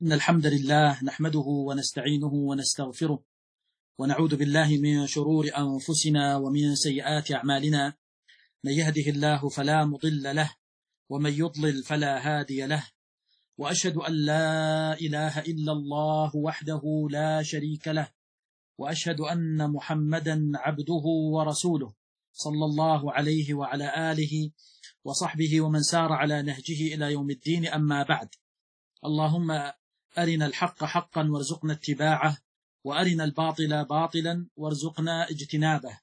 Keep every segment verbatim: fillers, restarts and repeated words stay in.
إن الحمد لله نحمده ونستعينه ونستغفره ونعوذ بالله من شرور أنفسنا ومن سيئات أعمالنا. من يهده الله فلا مضل له ومن يضلل فلا هادي له، وأشهد أن لا إله إلا الله وحده لا شريك له، وأشهد أن محمدا عبده ورسوله صلى الله عليه وعلى آله وصحبه ومن سار على نهجه إلى يوم الدين. أما بعد، اللهم أرنا الحق حقا وارزقنا اتباعه، وأرنا الباطل باطلا وارزقنا اجتنابه.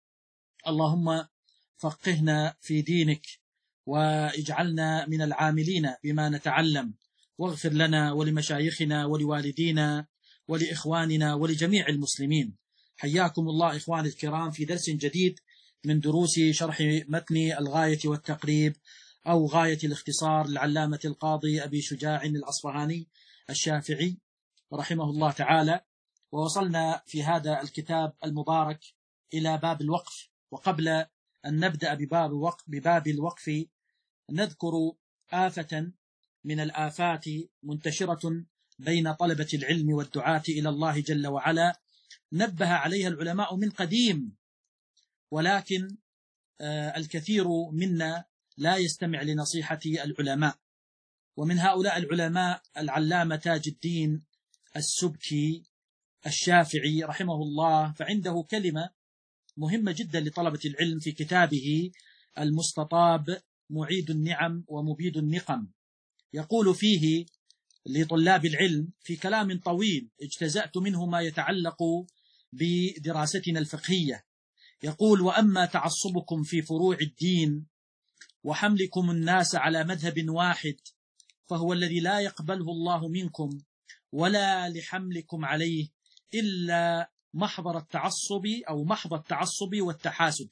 اللهم فقهنا في دينك واجعلنا من العاملين بما نتعلم، واغفر لنا ولمشايخنا ولوالدينا ولإخواننا ولجميع المسلمين. حياكم الله إخواني الكرام في درس جديد من دروس شرح متن الغاية والتقريب أو غاية الاختصار للعلامة القاضي أبي شجاع الأصفهاني الشافعي رحمه الله تعالى. ووصلنا في هذا الكتاب المبارك إلى باب الوقف، وقبل أن نبدأ بباب الوقف, بباب الوقف نذكر آفة من الآفات منتشرة بين طلبة العلم والدعاة إلى الله جل وعلا، نبه عليها العلماء من قديم، ولكن الكثير منا لا يستمع لنصيحة العلماء. ومن هؤلاء العلماء العلامة تاج الدين السبكي الشافعي رحمه الله، فعنده كلمة مهمة جدا لطلبة العلم في كتابه المستطاب معيد النعم ومبيد النقم. يقول فيه لطلاب العلم في كلام طويل اجتزأت منه ما يتعلق بدراستنا الفقهية. يقول: وأما تعصبكم في فروع الدين وحملكم الناس على مذهب واحد فهو الذي لا يقبله الله منكم، ولا لحملكم عليه إلا محضر التعصب أو محض التعصب والتحاسد.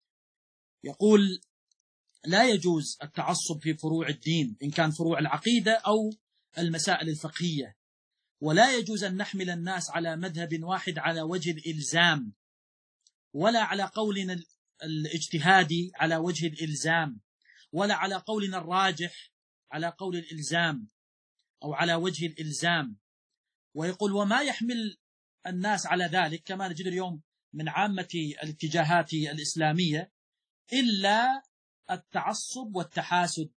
يقول: لا يجوز التعصب في فروع الدين إن كان فروع العقيدة أو المسائل الفقهية، ولا يجوز أن نحمل الناس على مذهب واحد على وجه الإلزام، ولا على قولنا الاجتهادي على وجه الإلزام، ولا على قولنا الراجح على قول الإلزام أو على وجه الإلزام. ويقول: وما يحمل الناس على ذلك كما نجد اليوم من عامة الاتجاهات الإسلامية إلا التعصب والتحاسد.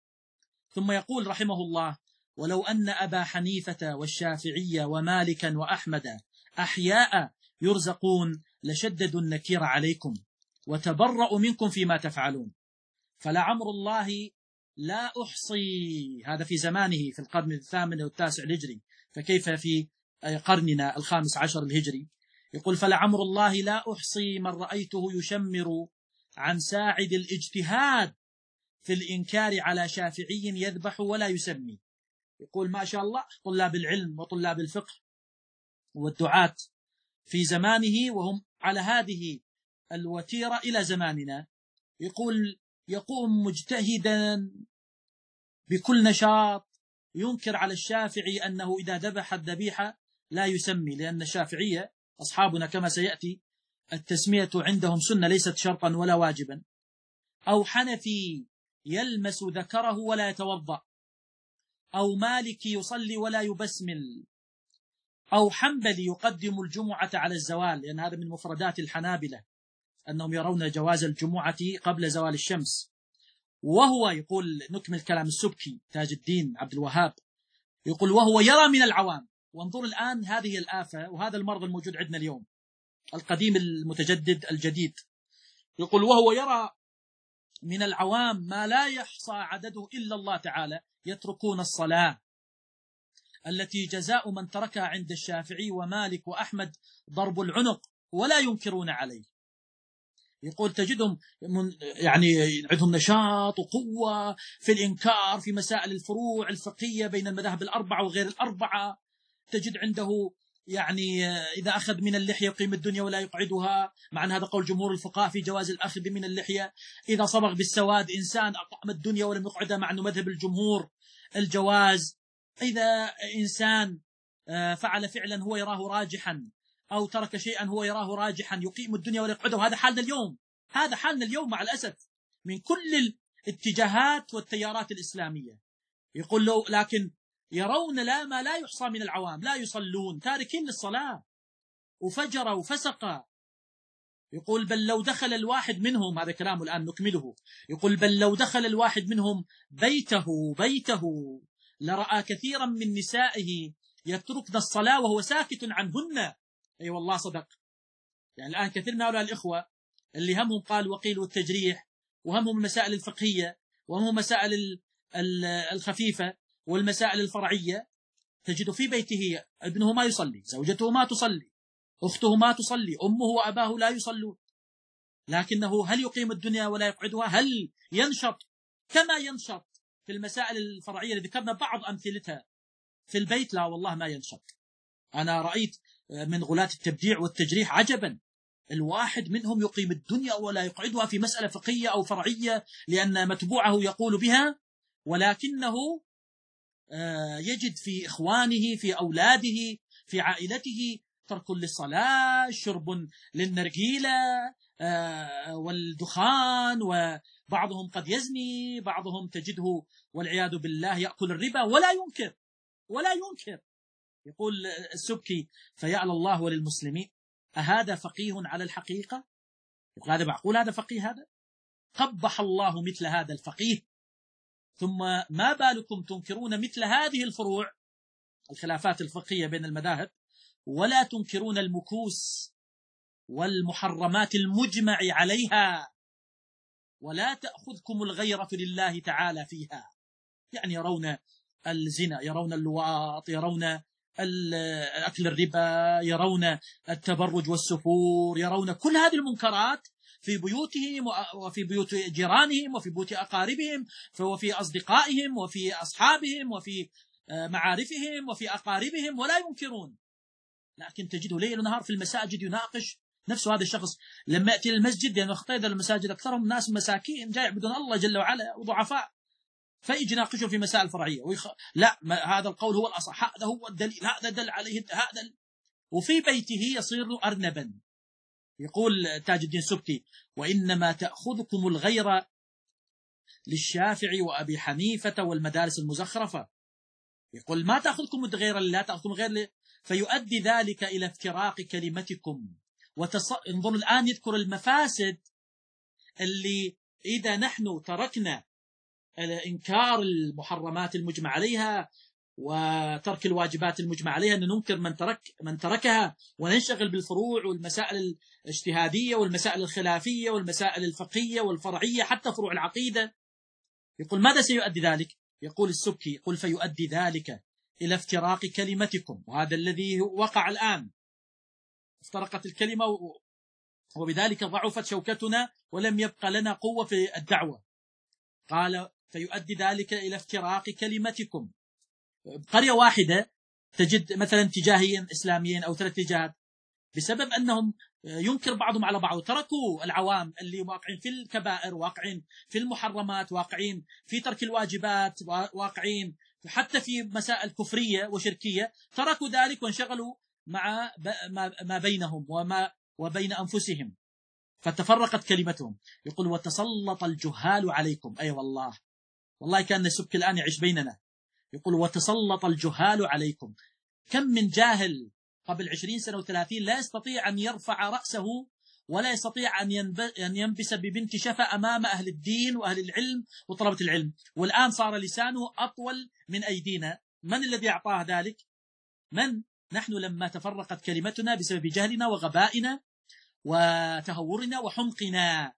ثم يقول رحمه الله: ولو أن أبا حنيفة والشافعية ومالكا وأحمد أحياء يرزقون لشددوا النكير عليكم وتبرأوا منكم فيما تفعلون، فلعمر الله لا أحصي. هذا في زمانه في القرن الثامن والتاسع الهجري، فكيف في قرننا الخامس عشر الهجري؟ يقول: فلعمر الله لا أحصي من رأيته يشمر عن ساعد الاجتهاد في الإنكار على شافعي يذبح ولا يسمي. يقول ما شاء الله طلاب العلم وطلاب الفقه والدعاة في زمانه وهم على هذه الوتيرة إلى زماننا، يقول يقوم مجتهدا بكل نشاط ينكر على الشافعي أنه إذا ذبح الذبيحة لا يسمي، لأن الشافعية أصحابنا كما سيأتي التسمية عندهم سنة ليست شرطا ولا واجبا. أو حنفي يلمس ذكره ولا يتوضأ، أو مالكي يصلي ولا يبسمل، أو حنبلي يقدم الجمعة على الزوال، لأن هذا من مفردات الحنابلة أنهم يرون جواز الجمعة قبل زوال الشمس. وهو يقول، نكمل كلام السبكي تاج الدين عبد الوهاب، يقول: وهو يرى من العوام. وانظر الآن هذه الآفة وهذا المرض الموجود عندنا اليوم، القديم المتجدد الجديد. يقول: وهو يرى من العوام ما لا يحصى عدده إلا الله تعالى يتركون الصلاة التي جزاء من تركها عند الشافعي ومالك وأحمد ضرب العنق ولا ينكرون عليه. يقول تجدهم من يعني عندهم نشاط وقوة في الإنكار في مسائل الفروع الفقهية بين المذاهب الأربعة وغير الأربعة. تجد عنده يعني إذا أخذ من اللحية يقيم الدنيا ولا يقعدها، مع أن هذا قول جمهور الفقهاء في جواز الأخذ من اللحية. إذا صبغ بالسواد إنسان أقام الدنيا ولم يقعدها، مع أنه مذهب الجمهور الجواز. إذا إنسان فعل فعلا هو يراه راجحا أو ترك شيئا هو يراه راجحا يقيم الدنيا ولا يقعدها. هذا حالنا اليوم، هذا حالنا اليوم مع الأسف من كل الاتجاهات والتيارات الإسلامية. يقول له لكن يرون لا ما لا يحصى من العوام لا يصلون تاركين للصلاة وفجر وفسق. يقول بل لو دخل الواحد منهم، هذا كلامه الآن نكمله، يقول بل لو دخل الواحد منهم بيته بيته لرأى كثيرا من نسائه يتركن الصلاة وهو ساكت عنهن. أي أيوة والله صدق. يعني الآن كثير من هؤلاء الإخوة اللي همهم قال وقيل والتجريح، وهمهم المسائل الفقهية، وهمهم مسائل الخفيفة والمسائل الفرعية، تجد في بيته ابنه ما يصلي، زوجته ما تصلي، أخته ما تصلي، أمه وأباه لا يصلون، لكنه هل يقيم الدنيا ولا يقعدها؟ هل ينشط كما ينشط في المسائل الفرعية اللي ذكرنا بعض أمثلتها في البيت؟ لا والله ما ينشط. أنا رأيت من غلاة التبديع والتجريح عجبا، الواحد منهم يقيم الدنيا ولا يقعدها في مسألة فقهية أو فرعية لأن متبوعه يقول بها، ولكنه يجد في إخوانه في أولاده في عائلته ترك للصلاة، شرب للنرجيلة والدخان، وبعضهم قد يزني، بعضهم تجده والعياذ بالله يأكل الربا ولا ينكر ولا ينكر. يقول السبكي فيعلى الله وللمسلمين أهذا فقيه على الحقيقة؟ يقول هذا معقول؟ هذا فقيه؟ هذا قبح الله مثل هذا الفقيه. ثم ما بالكم تنكرون مثل هذه الفروع الخلافات الفقهية بين المذاهب ولا تنكرون المكوس والمحرمات المجمع عليها، ولا تأخذكم الغيرة لله تعالى فيها. يعني يرون الزنا، يرون اللواط، يرون أكل الربا، يرون التبرج والسفور، يرون كل هذه المنكرات في بيوتهم وفي بيوت جيرانهم وفي بيوت أقاربهم وفي أصدقائهم وفي أصحابهم وفي معارفهم وفي أقاربهم ولا ينكرون. لكن تجده ليل ونهار في المساجد يناقش نفسه هذا الشخص. لما يأتي المسجد، لأنه يعني خطيد المساجد أكثرهم ناس مساكين جاي يعبدون الله جل وعلا وضعفاء، فيجي يناقشوا في مسائل فرعية ويخ... لا هذا القول هو الأصح، هذا هو الدليل، هذا دل عليه هذا ال... وفي بيته يصير أرنبا. يقول تاج الدين السبكي وإنما تأخذكم الغيرة للشافعي وأبي حنيفة والمدارس المزخرفة. يقول ما تأخذكم الغيرة لا تأخذكم غير ل... فيؤدي ذلك إلى افتراق كلمتكم. وتص... انظر الآن يذكر المفاسد اللي إذا نحن تركنا إنكار المحرمات المجمع عليها وترك الواجبات المجمع عليها، أن ننكر من ترك من تركها وننشغل بالفروع والمسائل الاجتهادية والمسائل الخلافية والمسائل الفقهية والفرعية حتى فروع العقيدة. يقول ماذا سيؤدي ذلك؟ يقول السبكي يقول فيؤدي ذلك إلى افتراق كلمتكم، وهذا الذي وقع الآن، افترقت الكلمة وبذلك ضعفت شوكتنا ولم يبقى لنا قوة في الدعوة. قال فيؤدي ذلك إلى افتراق كلمتكم. قرية واحدة تجد مثلا اتجاهين إسلاميين أو ثلاث اتجاهات بسبب أنهم ينكر بعضهم على بعض، تركوا العوام اللي واقعين في الكبائر، واقعين في المحرمات، واقعين في ترك الواجبات، واقعين حتى في مسائل كفرية وشركية، تركوا ذلك وانشغلوا مع ما بينهم وما وبين أنفسهم فتفرقت كلمتهم. يقول وتسلط الجهال عليكم. أي أيوة والله والله كان السبكي الآن يعيش بيننا. يقول وتسلط الجهال عليكم. كم من جاهل قبل عشرين سنة وثلاثين لا يستطيع أن يرفع رأسه ولا يستطيع أن ينبس ببنت شفا أمام أهل الدين وأهل العلم وطلبة العلم، والآن صار لسانه أطول من أيدينا. من الذي أعطاه ذلك؟ من؟ نحن لما تفرقت كلمتنا بسبب جهلنا وغبائنا وتهورنا وحمقنا،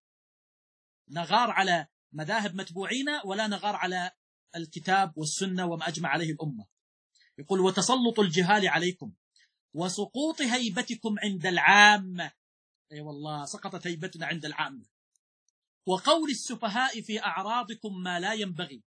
نغار على مذاهب متبوعين ولا نغار على الكتاب والسنة وما أجمع عليه الأمة. يقول وتسلط الجهال عليكم وسقوط هيبتكم عند العامة. أي أيوة والله سقطت هيبتنا عند العامة. وقول السفهاء في أعراضكم ما لا ينبغي،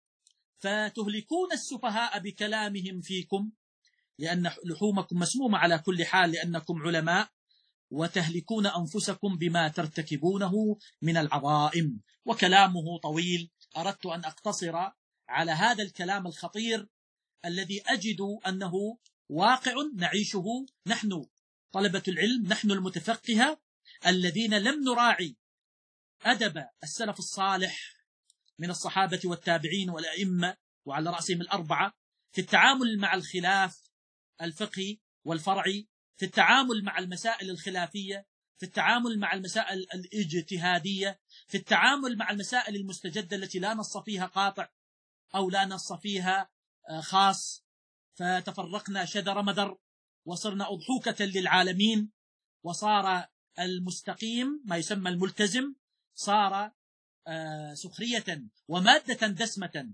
فتهلكون السفهاء بكلامهم فيكم لأن لحومكم مسمومة على كل حال لأنكم علماء، وتهلكون أنفسكم بما ترتكبونه من العظائم. وكلامه طويل، أردت أن أقتصر على هذا الكلام الخطير الذي أجد أنه واقع نعيشه نحن طلبة العلم، نحن المتفقهة الذين لم نراعي أدب السلف الصالح من الصحابة والتابعين والأئمة وعلى رأسهم الأربعة في التعامل مع الخلاف الفقهي والفرعي، في التعامل مع المسائل الخلافية، في التعامل مع المسائل الاجتهادية، في التعامل مع المسائل المستجدة التي لا نص فيها قاطع أو لا نص فيها خاص، فتفرقنا شذر مذر وصرنا أضحوكة للعالمين، وصار المستقيم ما يسمى الملتزم صار سخرية ومادة دسمة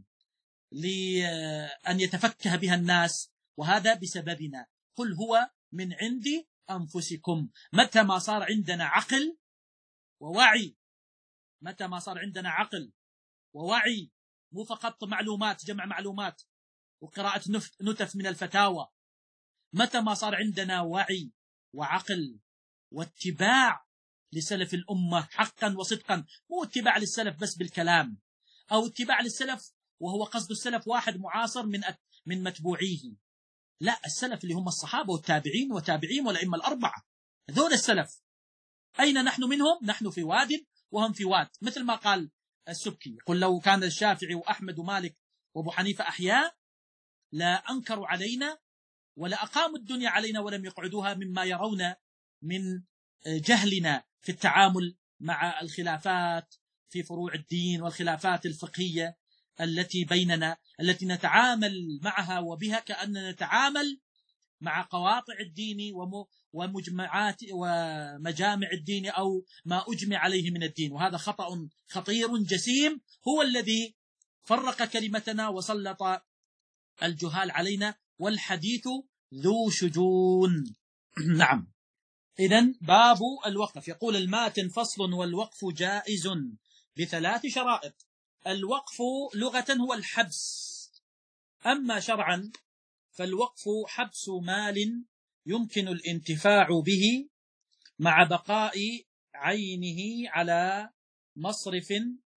لأن يتفكه بها الناس، وهذا بسببنا. قل هو من عند أنفسكم. متى ما صار عندنا عقل ووعي، متى ما صار عندنا عقل ووعي، مو فقط معلومات، جمع معلومات وقراءة نتف من الفتاوى، متى ما صار عندنا وعي وعقل واتباع لسلف الأمة حقا وصدقا، مو اتباع للسلف بس بالكلام، أو اتباع للسلف وهو قصد السلف واحد معاصر من من متبوعيه، لا، السلف اللي هم الصحابة والتابعين وتابعين والأئمة الأربعة، هذول السلف. أين نحن منهم؟ نحن في واد وهم في واد، مثل ما قال السبكي، قل لو كان الشافعي وأحمد ومالك وأبو حنيفة أحياء لا أنكروا علينا ولا أقاموا الدنيا علينا ولم يقعدوها، مما يرون من جهلنا في التعامل مع الخلافات في فروع الدين والخلافات الفقهية التي بيننا، التي نتعامل معها وبها كأننا نتعامل مع قواطع الدين ومجمعات ومجامع الدين أو ما أجمع عليه من الدين. وهذا خطأ خطير جسيم هو الذي فرق كلمتنا وسلط الجهال علينا، والحديث ذو شجون. نعم. إذن باب الوقف. يقول الماتن: فصل: والوقف جائز بثلاث شرائط. الوقف لغة هو الحبس، أما شرعا فالوقف حبس مال يمكن الانتفاع به مع بقاء عينه على مصرف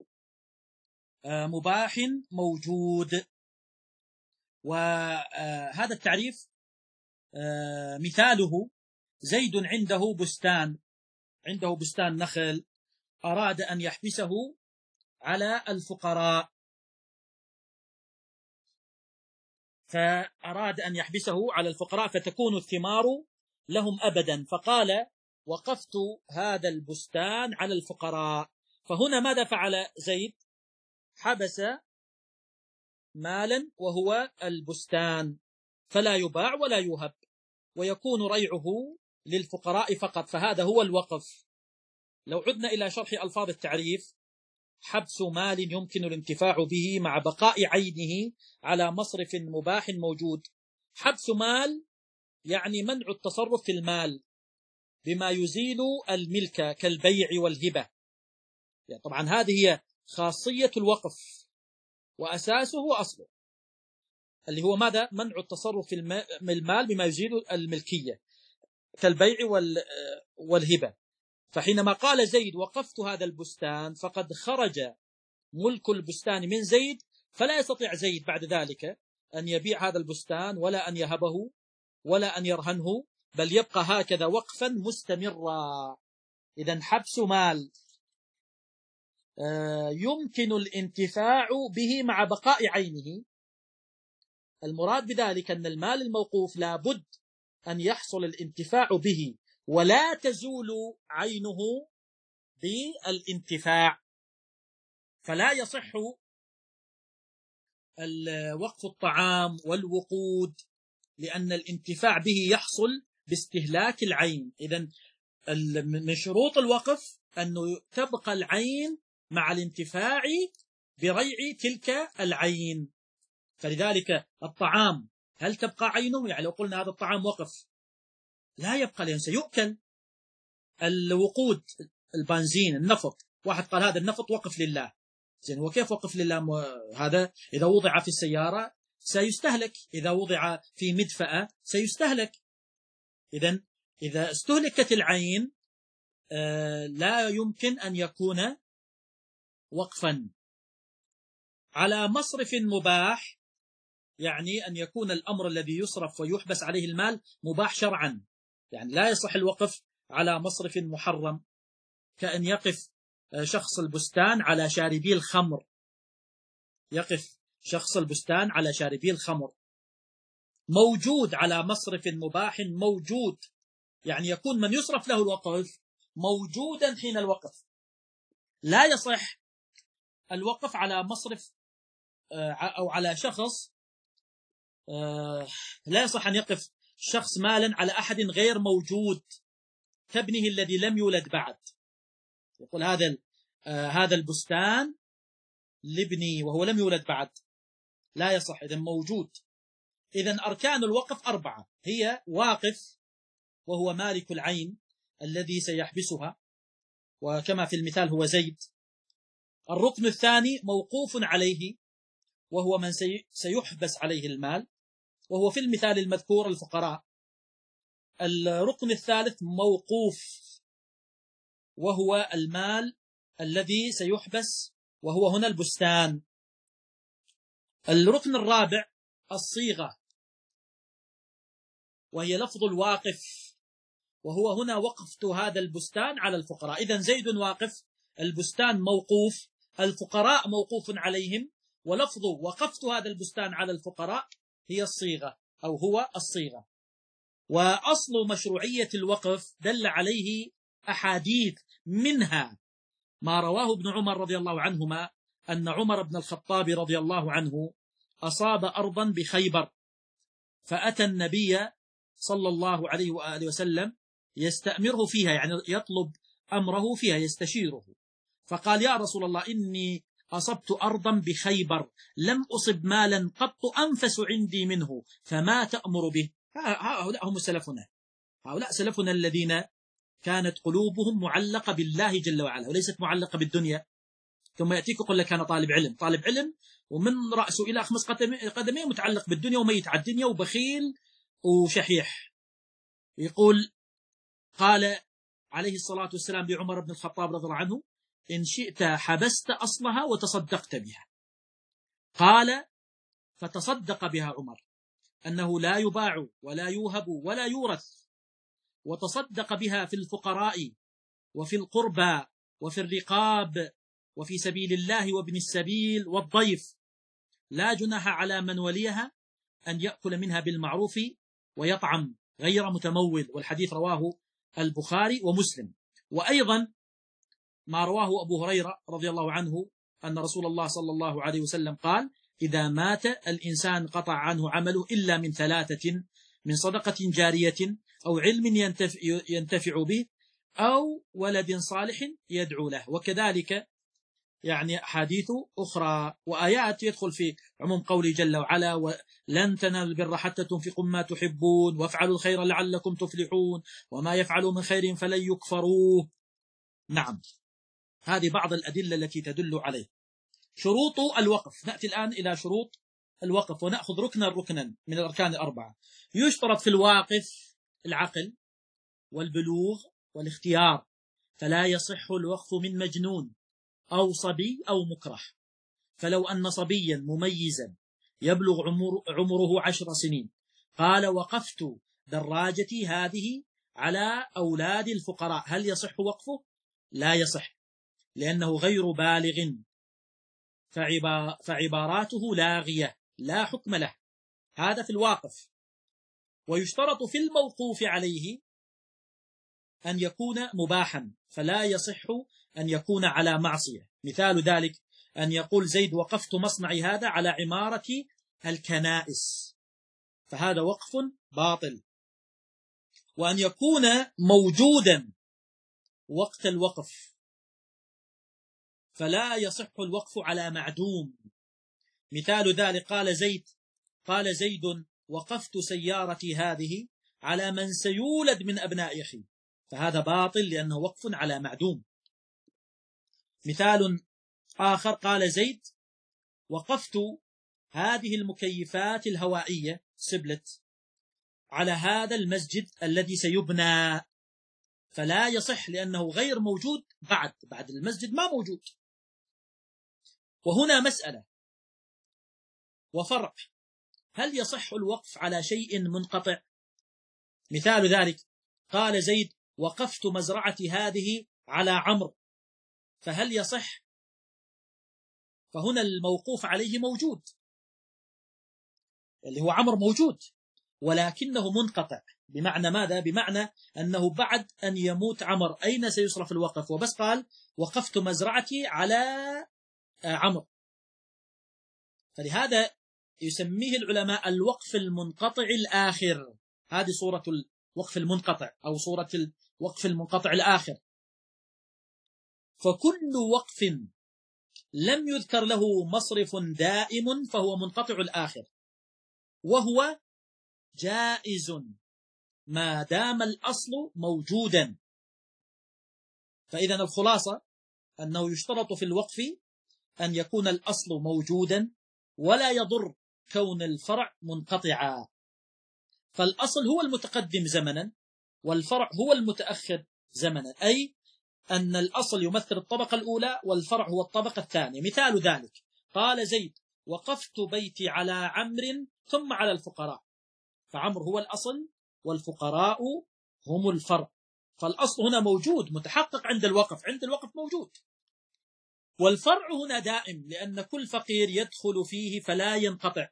مباح موجود. وهذا التعريف مثاله: زيد عنده بستان، عنده بستان نخل، أراد أن يحبسه على الفقراء، فأراد أن يحبسه على الفقراء فتكون الثمار لهم أبدا، فقال: وقفت هذا البستان على الفقراء. فهنا ماذا فعل زيد؟ حبس مالا وهو البستان، فلا يباع ولا يوهب، ويكون ريعه للفقراء فقط، فهذا هو الوقف. لو عدنا إلى شرح ألفاظ التعريف: حبس مال يمكن الانتفاع به مع بقاء عينه على مصرف مباح موجود. حبس مال يعني منع التصرف في المال بما يزيل الملك كالبيع والهبة. يعني طبعا هذه هي خاصية الوقف وأساسه وأصله، اللي هو ماذا؟ منع التصرف في المال بما يزيل الملكية كالبيع والهبة. فحينما قال زيد: وقفت هذا البستان، فقد خرج ملك البستان من زيد، فلا يستطيع زيد بعد ذلك أن يبيع هذا البستان ولا أن يهبه ولا أن يرهنه، بل يبقى هكذا وقفا مستمرا. إذن حبس مال يمكن الانتفاع به مع بقاء عينه، المراد بذلك أن المال الموقوف لابد أن يحصل الانتفاع به ولا تزول عينه بالانتفاع، فلا يصح وقف الطعام والوقود لأن الانتفاع به يحصل باستهلاك العين. إذن من شروط الوقف أنه تبقى العين مع الانتفاع بريع تلك العين. فلذلك الطعام هل تبقى عينه؟ يعني لو قلنا هذا الطعام وقف لا يبقى لأنه سيؤكل. الوقود، البنزين، النفط، واحد قال هذا النفط وقف لله، زين هو كيف وقف لله؟ هذا إذا وضع في السيارة سيستهلك، إذا وضع في مدفأة سيستهلك. إذن إذا استهلكت العين لا يمكن أن يكون وقفا. على مصرف مباح يعني أن يكون الأمر الذي يصرف ويحبس عليه المال مباح شرعا، يعني لا يصح الوقف على مصرف محرم، كأن يقف شخص البستان على شاربي الخمر، يقف شخص البستان على شاربي الخمر، موجود على مصرف مباح موجود، يعني يكون من يصرف له الوقف موجودا حين الوقف. لا يصح الوقف على مصرف أو على شخص، لا يصح أن يقف شخص مالا على أحد غير موجود كابنه الذي لم يولد بعد. يقول هذا هذا البستان لابني وهو لم يولد بعد، لا يصح. إذن موجود. إذن أركان الوقف أربعة، هي واقف وهو مالك العين الذي سيحبسها، وكما في المثال هو زيد. الركن الثاني موقوف عليه وهو من سيحبس عليه المال، وهو في المثال المذكور الفقراء. الركن الثالث موقوف وهو المال الذي سيحبس، وهو هنا البستان. الركن الرابع الصيغة، وهي لفظ الواقف، وهو هنا وقفت هذا البستان على الفقراء. إذن زيد واقف، البستان موقوف، الفقراء موقوف عليهم، ولفظ وقفت هذا البستان على الفقراء هي الصيغة أو هو الصيغة. وأصل مشروعية الوقف دل عليه أحاديث، منها ما رواه ابن عمر رضي الله عنهما أن عمر بن الخطاب رضي الله عنه أصاب أرضا بخيبر، فأتى النبي صلى الله عليه وآله وسلم يستأمره فيها، يعني يطلب أمره فيها يستشيره. فقال يا رسول الله إني أصبت أرضا بخيبر لم أصب مالا قط أنفس عندي منه، فما تأمر به؟ هؤلاء هم سلفنا، هؤلاء سلفنا الذين كانت قلوبهم معلقة بالله جل وعلا وليست معلقة بالدنيا. ثم يأتيك يقول لك أنا طالب علم، طالب علم ومن رأسه إلى خمس قدميه متعلق بالدنيا وميت على الدنيا وبخيل وشحيح. يقول قال عليه الصلاة والسلام لعمر بن الخطاب رضي الله عنه إن شئت حبست أصلها وتصدقت بها. قال فتصدق بها عمر، أنه لا يباع ولا يوهب ولا يورث، وتصدق بها في الفقراء وفي القربى وفي الرقاب وفي سبيل الله وابن السبيل والضيف، لا جناح على من وليها أن يأكل منها بالمعروف ويطعم غير متمول. والحديث رواه البخاري ومسلم. وأيضا ما رواه أبو هريرة رضي الله عنه أن رسول الله صلى الله عليه وسلم قال إذا مات الإنسان قطع عنه عمله إلا من ثلاثة: من صدقة جارية أو علم ينتفع, ينتفع به أو ولد صالح يدعو له. وكذلك يعني أحاديث أخرى وآيات يدخل في عموم قوله جل وعلا ولن تنالوا البر حتى تنفقوا ما تحبون وافعلوا الخير لعلكم تفلحون وما يفعلوا من خير فلن يكفروه. نعم، هذه بعض الأدلة التي تدل عليه. شروط الوقف، نأتي الآن إلى شروط الوقف ونأخذ ركنا ركنا من الأركان الأربعة. يشترط في الواقف العقل والبلوغ والاختيار، فلا يصح الوقف من مجنون أو صبي أو مكره. فلو أن صبيا مميزا يبلغ عمر عمره عشر سنين قال وقفت دراجتي هذه على أولاد الفقراء، هل يصح وقفه؟ لا يصح، لأنه غير بالغ، فعباراته لاغية لا حكم له. هذا في الواقف. ويشترط في الموقوف عليه أن يكون مباحا، فلا يصح أن يكون على معصية. مثال ذلك أن يقول زيد وقفت مصنعي هذا على عمارة الكنائس، فهذا وقف باطل. وأن يكون موجودا وقت الوقف، فلا يصح الوقف على معدوم. مثال ذلك قال زيد قال زيد وقفت سيارتي هذه على من سيولد من أبناء أخي، فهذا باطل لأنه وقف على معدوم. مثال آخر قال زيد وقفت هذه المكيفات الهوائية سبلت على هذا المسجد الذي سيبنى، فلا يصح لأنه غير موجود بعد بعد المسجد ما موجود. وهنا مسألة وفرق، هل يصح الوقف على شيء منقطع؟ مثال ذلك قال زيد وقفت مزرعتي هذه على عمرو، فهل يصح؟ فهنا الموقوف عليه موجود اللي هو عمرو موجود، ولكنه منقطع. بمعنى ماذا؟ بمعنى أنه بعد أن يموت عمر أين سيصرف الوقف؟ وبس قال وقفت مزرعتي على عمر. فلهذا يسميه العلماء الوقف المنقطع الآخر. هذه صورة الوقف المنقطع أو صورة الوقف المنقطع الآخر. فكل وقف لم يذكر له مصرف دائم فهو منقطع الآخر، وهو جائز ما دام الأصل موجودا. فإذا الخلاصة أنه يشترط في الوقف أن يكون الأصل موجودا، ولا يضر كون الفرع منقطعا. فالأصل هو المتقدم زمنا، والفرع هو المتأخر زمنا، أي أن الأصل يمثل الطبقة الأولى والفرع هو الطبقة الثانية. مثال ذلك قال زيد وقفت بيتي على عمرو ثم على الفقراء، فعمرو هو الأصل والفقراء هم الفرع. فالأصل هنا موجود متحقق عند الوقف، عند الوقف موجود، والفرع هنا دائم لأن كل فقير يدخل فيه فلا ينقطع.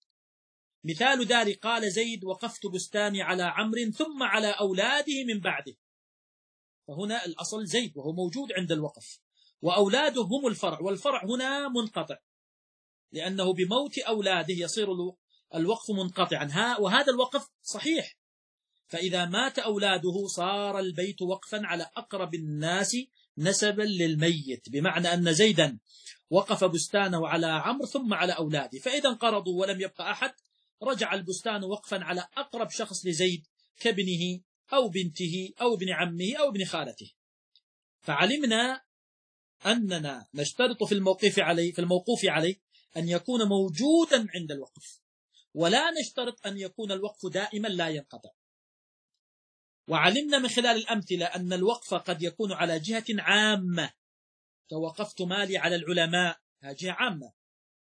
مثال ذلك قال زيد وقفت بستاني على عمرو ثم على أولاده من بعده، فهنا الأصل زيد وهو موجود عند الوقف، وأولاده هم الفرع، والفرع هنا منقطع لأنه بموت أولاده يصير الوقف منقطعا، وهذا الوقف صحيح. فإذا مات أولاده صار البيت وقفا على أقرب الناس نسبا للميت، بمعنى أن زيدا وقف بستانه على عمرو ثم على أولاده، فإذا انقرضوا ولم يبقى أحد رجع البستان وقفا على أقرب شخص لزيد كابنه أو بنته أو ابن عمه أو ابن خالته. فعلمنا أننا نشترط في الموقوف عليه في الموقوف عليه أن يكون موجودا عند الوقف، ولا نشترط أن يكون الوقف دائما لا ينقطع. وعلمنا من خلال الأمثلة أن الوقف قد يكون على جهة عامة كوقفت مالي على العلماء، هذه جهة عامة،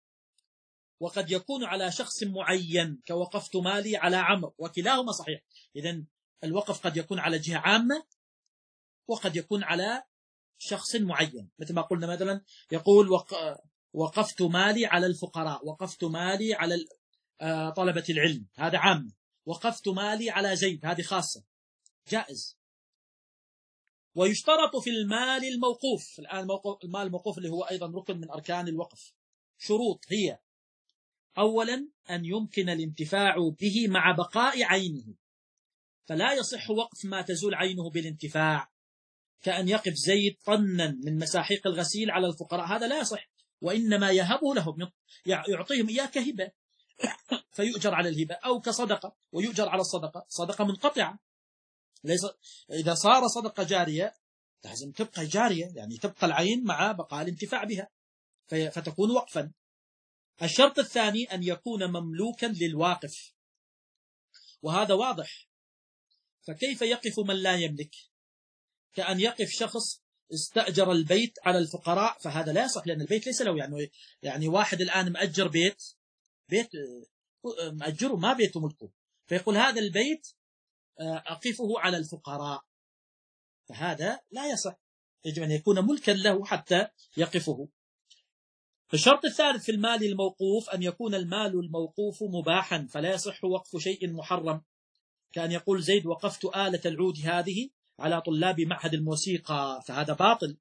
وقد يكون على شخص معين كوقفت مالي على عمرو، وكلاهما صحيح. إذن الوقف قد يكون على جهة عامة وقد يكون على شخص معين، مثل ما قلنا مثلا يقول وقفت مالي على الفقراء، وقفت مالي على طلبة العلم، هذا عام. وقفت مالي على زيد، هذه خاصة، جائز. ويشترط في المال الموقوف، الآن المال الموقوف اللي هو أيضا ركن من أركان الوقف، شروط هي: أولا أن يمكن الانتفاع به مع بقاء عينه، فلا يصح وقف ما تزول عينه بالانتفاع، كأن يقف زيد طنا من مساحيق الغسيل على الفقراء، هذا لا يصح، وإنما يهبه لهم، يعطيهم إياه كهبة فيؤجر على الهبة، أو كصدقة ويؤجر على الصدقة، صدقة منقطعة. ليس إذا صار صدقة جارية لازم تبقى جارية، يعني تبقى العين مع بقاء الانتفاع بها فتكون وقفا. الشرط الثاني أن يكون مملوكا للواقف، وهذا واضح. فكيف يقف من لا يملك؟ كأن يقف شخص استأجر البيت على الفقراء، فهذا لا يصح لأن البيت ليس له. يعني يعني واحد الآن مأجر بيت بيت مأجره ما بيته ملكه، فيقول هذا البيت أقفه على الفقراء، فهذا لا يصح، يجب أن يكون ملكا له حتى يقفه. الشرط الثالث في المال الموقوف أن يكون المال الموقوف مباحا، فلا يصح وقف شيء محرم، كان يقول زيد وقفت آلة العود هذه على طلاب معهد الموسيقى، فهذا باطل.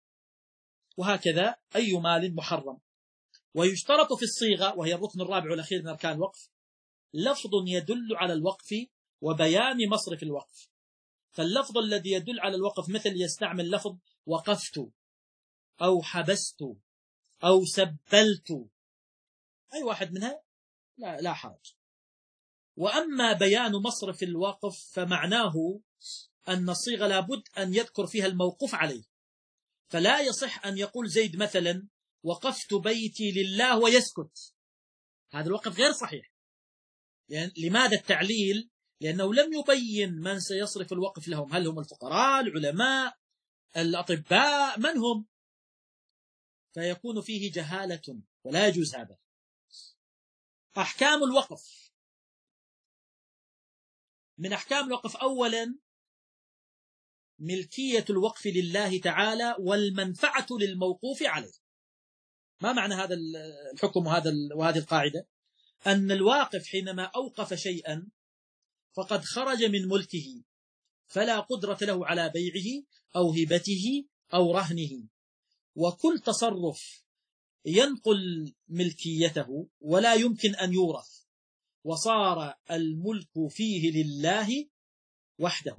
وهكذا أي مال محرم. ويشترط في الصيغة، وهي الركن الرابع والأخير من أركان الوقف، لفظ يدل على الوقف وبيان مصرف الوقف. فاللفظ الذي يدل على الوقف مثل يستعمل لفظ وقفت أو حبست أو سبلت، أي واحد منها لا, لا حرج. وأما بيان مصرف الوقف فمعناه أن الصيغة لابد أن يذكر فيها الموقوف عليه، فلا يصح أن يقول زيد مثلا وقفت بيتي لله ويسكت، هذا الوقف غير صحيح. يعني لماذا التعليل؟ لأنه لم يبين من سيصرف الوقف لهم، هل هم الفقراء، العلماء، الأطباء، من هم؟ فيكون فيه جهالة ولا يجوز هذا. أحكام الوقف: من أحكام الوقف أولا ملكية الوقف لله تعالى والمنفعة للموقوف عليه. ما معنى هذا الحكم وهذا وهذه القاعدة؟ أن الواقف حينما أوقف شيئا فقد خرج من ملكه، فلا قدرة له على بيعه أو هبته أو رهنه. وكل تصرف ينقل ملكيته ولا يمكن أن يورث، وصار الملك فيه لله وحده.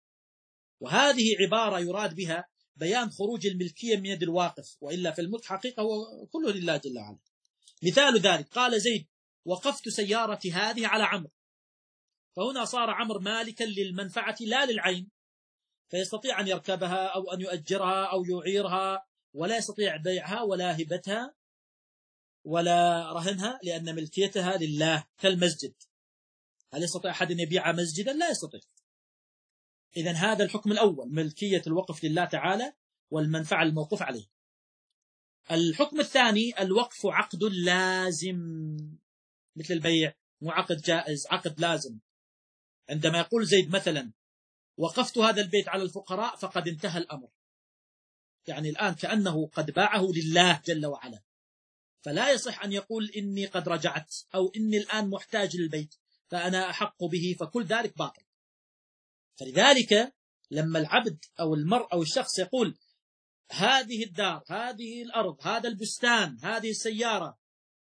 وهذه عبارة يراد بها بيان خروج الملكية من يد الواقف، وإلا في الملك حقيقة هو كله لله جل وعلا. مثال ذلك قال زيد: وقفت سيارتي هذه على عمرو، فهنا صار عمرو مالكا للمنفعة لا للعين، فيستطيع أن يركبها أو أن يؤجرها أو يعيرها، ولا يستطيع بيعها ولا هبتها ولا رهنها، لأن ملكيتها لله. كالمسجد، هل يستطيع أحد أن يبيع مسجدا؟ لا يستطيع. إذن هذا الحكم الأول، ملكية الوقف لله تعالى والمنفعة الموقوف عليه. الحكم الثاني الوقف عقد لازم، مثل البيع، مو عقد جائز، عقد لازم. عندما يقول زيد مثلا: وقفت هذا البيت على الفقراء، فقد انتهى الأمر، يعني الآن كأنه قد باعه لله جل وعلا، فلا يصح أن يقول إني قد رجعت أو إني الآن محتاج للبيت فأنا أحق به، فكل ذلك باطل. فلذلك لما العبد أو المرء أو الشخص يقول: هذه الدار، هذه الأرض، هذا البستان، هذه السيارة،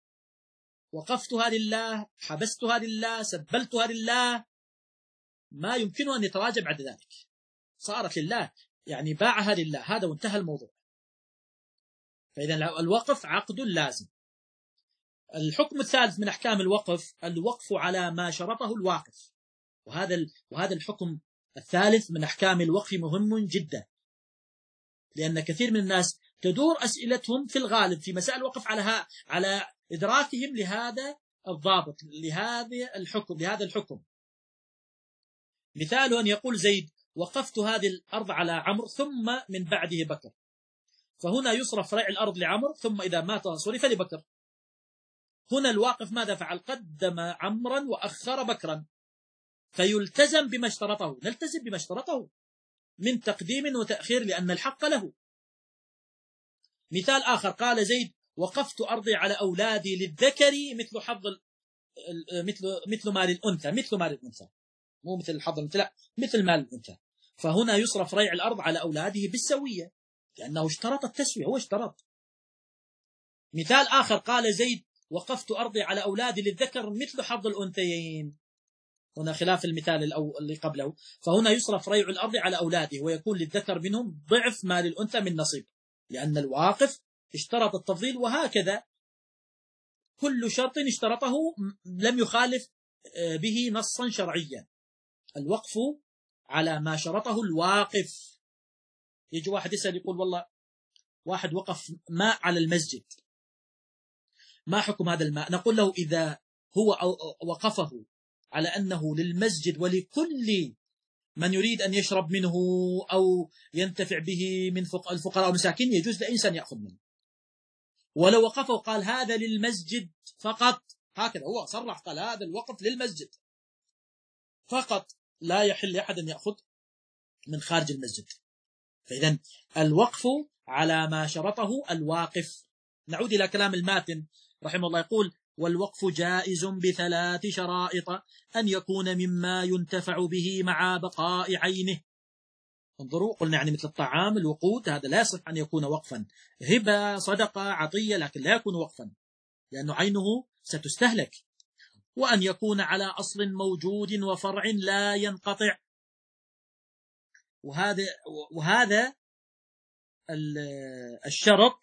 وقفتها لله، حبستها لله، سبلتها لله، ما يمكنه أن يتراجع بعد ذلك، صارت لله، يعني باعها لله، هذا وانتهى الموضوع. فإذا الوقف عقد لازم. الحكم الثالث من أحكام الوقف الوقف على ما شرطه الواقف، وهذا وهذا الحكم الثالث من أحكام الوقف مهم جدا، لأن كثير من الناس تدور أسئلتهم في الغالب في مسائل الوقف على على إدراكهم لهذا الضابط، لهذا الحكم لهذا الحكم. مثال أن يقول زيد: وقفت هذه الأرض على عمرو ثم من بعده بكر، فهنا يصرف ريع الأرض لعمرو، ثم إذا مات صرف لبكر. هنا الواقف ماذا فعل؟ قدم عمرا وأخر بكرا، فيلتزم بما اشترطه، نلتزم بما اشترطه من تقديم وتأخير لأن الحق له. مثال آخر قال زيد: وقفت أرضي على أولادي للذكر مثل حظ مثل مثل مال الأنثى، مثل مال الأنثى، مو مثل الحظ الأنثى، لا، مثل مال الأنثى. فهنا يصرف ريع الأرض على أولاده بالسوية لأنه اشترط التسوية، هو اشترط. مثال آخر قال زيد: وقفت أرضي على أولادي للذكر مثل حظ الأنثيين، هنا خلاف المثال اللي قبله، فهنا يصرف ريع الأرض على أولاده ويكون للذكر منهم ضعف ما للأنثى من نصيب، لأن الواقف اشترط التفضيل. وهكذا كل شرط اشترطه لم يخالف به نصا شرعيا. الوقف على ما شرطه الواقف. يجي واحد يسأل يقول: والله واحد وقف ماء على المسجد، ما حكم هذا الماء؟ نقول له: إذا هو وقفه على أنه للمسجد ولكل من يريد أن يشرب منه أو ينتفع به من الفقراء والمساكين، يجوز لأي إنسان يأخذ منه. ولو وقفه قال هذا للمسجد فقط، هكذا هو صرح قال هذا الوقف للمسجد فقط، لا يحل لأحد أن يأخذ من خارج المسجد. فإذا الوقف على ما شرطه الواقف. نعود إلى كلام الماتن رحمه الله، يقول: والوقف جائز بثلاث شرائط: أن يكون مما ينتفع به مع بقاء عينه. انظروا، قلنا يعني مثل الطعام، الوقود، هذا لا يصح أن يكون وقفا، هبة، صدقة، عطية، لكن لا يكون وقفا لأنه عينه ستستهلك. وأن يكون على أصل موجود وفرع لا ينقطع. وهذا وهذا الشرط،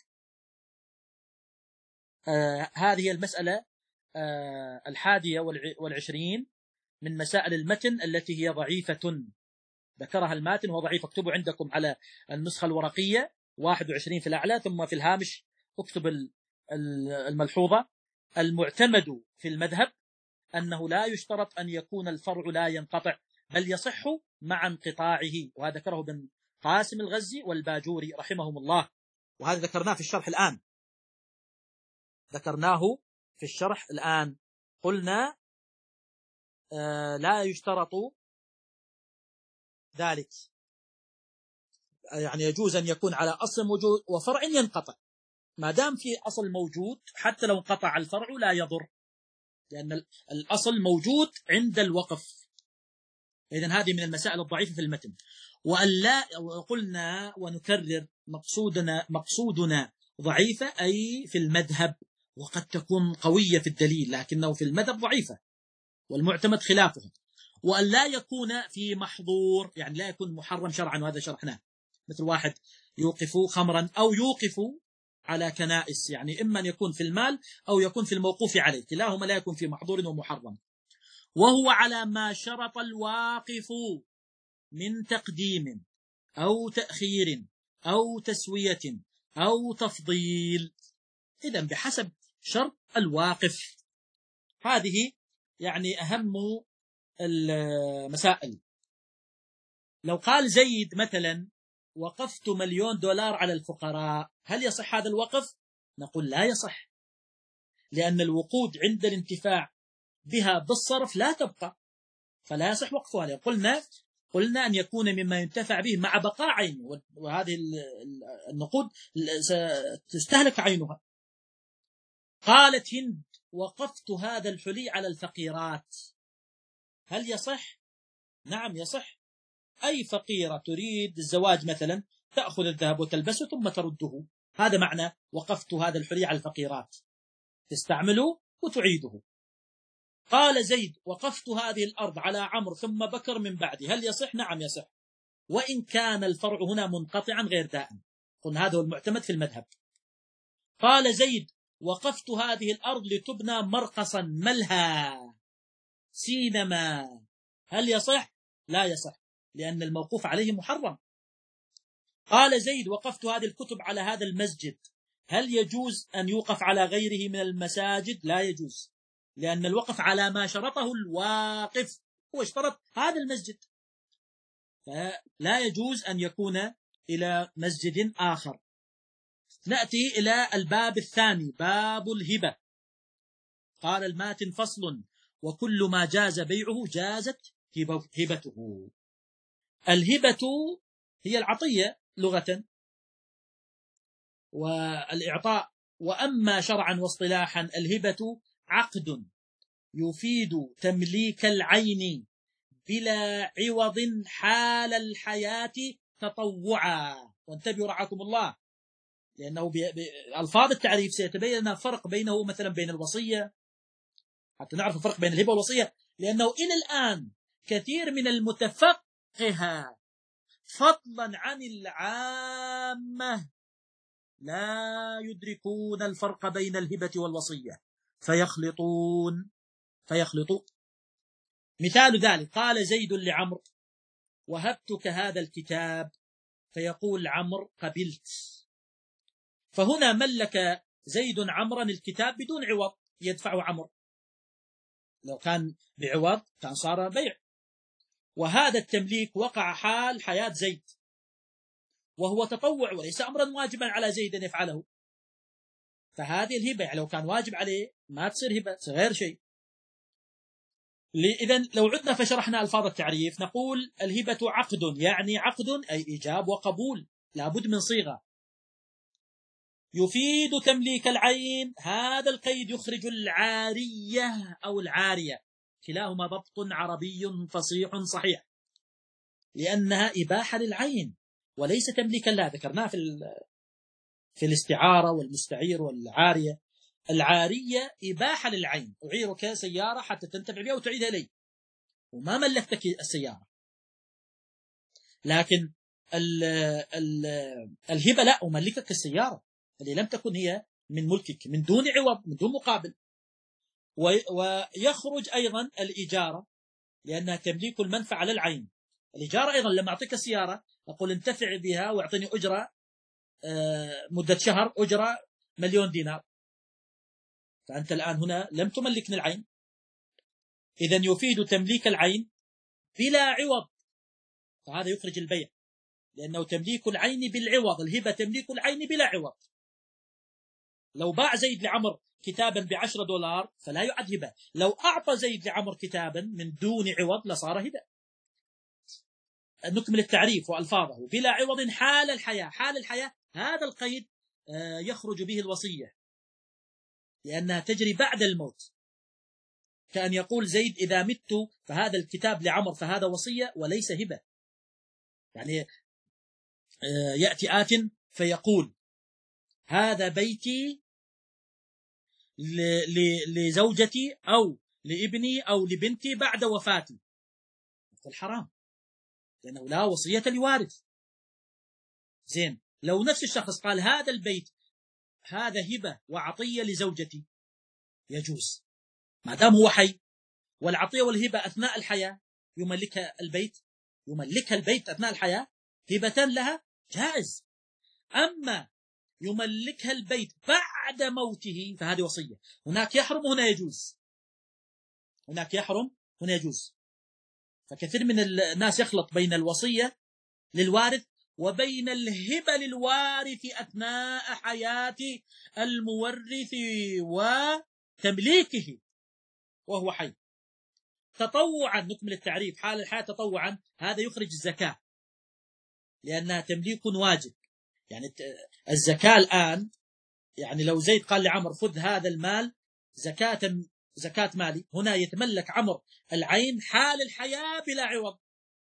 آه هذه المسألة آه الحادية والعشرين من مسائل المتن التي هي ضعيفة، ذكرها الماتن وهو ضعيف. اكتبوا عندكم على النسخة الورقية واحد وعشرين في الأعلى، ثم في الهامش اكتب الملحوظة: المعتمد في المذهب أنه لا يشترط أن يكون الفرع لا ينقطع، بل يصح مع انقطاعه. وهذا ذكره ابن قاسم الغزي والباجوري رحمهم الله، وهذا ذكرناه في الشرح الآن، ذكرناه في الشرح الآن. قلنا آه لا يشترط ذلك، يعني يجوز أن يكون على أصل موجود وفرع ينقطع، ما دام في أصل موجود حتى لو انقطع الفرع لا يضر، لأن الأصل موجود عند الوقف. إذن هذه من المسائل الضعيفة في المتن. وألا قلنا ونكرر مقصودنا مقصودنا ضعيفة أي في المذهب، وقد تكون قوية في الدليل لكنه في المذهب ضعيفة، والمعتمد خلافه. وأن لا يكون في محظور، يعني لا يكون محرم شرعا، وهذا شرحناه، مثل واحد يوقف خمرا أو يوقف على كنائس، يعني إما أن يكون في المال أو يكون في الموقوف عليه، كلاهما لا يكون في محظور ومحرم. وهو على ما شرط الواقف من تقديم أو تأخير أو تسوية أو تفضيل. إذن بحسب شرط الواقف. هذه يعني أهم المسائل. لو قال زيد مثلا وقفت مليون دولار على الفقراء، هل يصح هذا الوقف؟ نقول لا يصح، لأن الوقود عند الانتفاع بها بالصرف لا تبقى، فلا يصح وقفها. قلنا قلنا أن يكون مما ينتفع به مع بقاء عينه، وهذه النقود ستستهلك عينها. قالت هند وقفت هذا الحلي على الفقيرات، هل يصح؟ نعم يصح. أي فقيرة تريد الزواج مثلا تأخذ الذهب وتلبسه ثم ترده، هذا معنى وقفت هذا الحلي على الفقيرات، تستعمله وتعيده. قال زيد وقفت هذه الأرض على عمرو ثم بكر من بعدي، هل يصح؟ نعم يصح، وإن كان الفرع هنا منقطعا غير دائم. قلنا هذا هو المعتمد في المذهب. قال زيد وقفت هذه الأرض لتبنى مرقصا ملهى سينما، هل يصح؟ لا يصح، لأن الموقوف عليه محرم. قال زيد وقفت هذه الكتب على هذا المسجد، هل يجوز أن يوقف على غيره من المساجد؟ لا يجوز، لأن الوقف على ما شرطه الواقف، هو اشترط هذا المسجد، فلا يجوز أن يكون إلى مسجد آخر. نأتي إلى الباب الثاني، باب الهبة. قال الماتن فصل وكل ما جاز بيعه جازت هبته. الهبة هي العطية لغة والإعطاء، وأما شرعا واصطلاحا الهبة عقد يفيد تمليك العين بلا عوض حال الحياة تطوعا. وانتبهوا رعاكم الله، لأنه بألفاظ التعريف سيتبين لنا فرق بينه مثلا بين الوصية، حتى نعرف الفرق بين الهبة والوصية، لأنه إلى الآن كثير من المتفقهة فضلا عن العامة لا يدركون الفرق بين الهبة والوصية، فيخلطون فيخلطون مثال ذلك قال زيد لعمرو وهبتك هذا الكتاب، فيقول عمرو قبلت، فهنا ملك زيد عمرا الكتاب بدون عوض يدفعه عمرو، لو كان بعوض كان صار بيع، وهذا التمليك وقع حال حياة زيد، وهو تطوع وليس أمرا واجبا على زيد أن يفعله، فهذه الهبة يعني لو كان واجب عليه ما تصير هبة، غير شيء. إذن لو عدنا فشرحنا ألفاظ التعريف نقول الهبة عقد، يعني عقد أي إيجاب وقبول، لابد من صيغة. يفيد تمليك العين، هذا القيد يخرج العارية أو العارية، كلاهما ضبط عربي فصيح صحيح، لأنها إباحة للعين وليس تمليكا لها، ذكرناه في في الاستعارة والمستعير والعارية. العارية إباحة للعين، أعيرك سيارة حتى تنتفع بها وتعيدها لي، وما ملكتك السيارة. لكن ال ال الهبة لا، أملكك السيارة اللي لم تكن هي من ملكك من دون عوض من دون مقابل. ويخرج أيضا الإجارة، لأنها تمليك المنفعة للعين. الإجارة أيضا لما أعطيك السيارة أقول انتفع بها واعطني أجرة مدة شهر، أجرة مليون دينار، فأنت الآن هنا لم تملكني العين. إذن يفيد تمليك العين بلا عوض، فهذا يخرج البيع، لأنه تمليك العين بالعوض، الهبة تمليك العين بلا عوض. لو باع زيد لعمر كتابا بعشرة دولار فلا يعد هبة، لو أعطى زيد لعمر كتابا من دون عوض لصار هبة. نكمل التعريف وألفاظه. بلا عوض حال الحياة، حال الحياة هذا القيد يخرج به الوصية، لأنها تجري بعد الموت، كأن يقول زيد إذا مت فهذا الكتاب لعمر فهذا وصية وليس هبة. يعني يأتي آت فيقول هذا بيتي لزوجتي أو لابني أو لبنتي بعد وفاتي، يقول حرام لأنه لا وصية لوارث. زين، لو نفس الشخص قال هذا البيت هذا هبة وعطية لزوجتي يجوز ما دام هو حي، والعطية والهبة أثناء الحياة يملكها البيت، يملكها البيت أثناء الحياة هبة لها جائز. أما يملكها البيت بعد موته فهذه وصية، هناك يحرم هنا يجوز، هناك يحرم هنا يجوز. فكثير من الناس يخلط بين الوصية للوارث وبين الهبة للوارث أثناء حياة المورث وتمليكه وهو حي. تطوعا نكمل التعريف، حال الحياة تطوعا هذا يخرج الزكاة لأنها تمليك واجب. يعني الزكاة الآن، يعني لو زيد قال لعمر خذ هذا المال زكاة زكاة مالي، هنا يتملك عمر العين حال الحياة بلا عوض،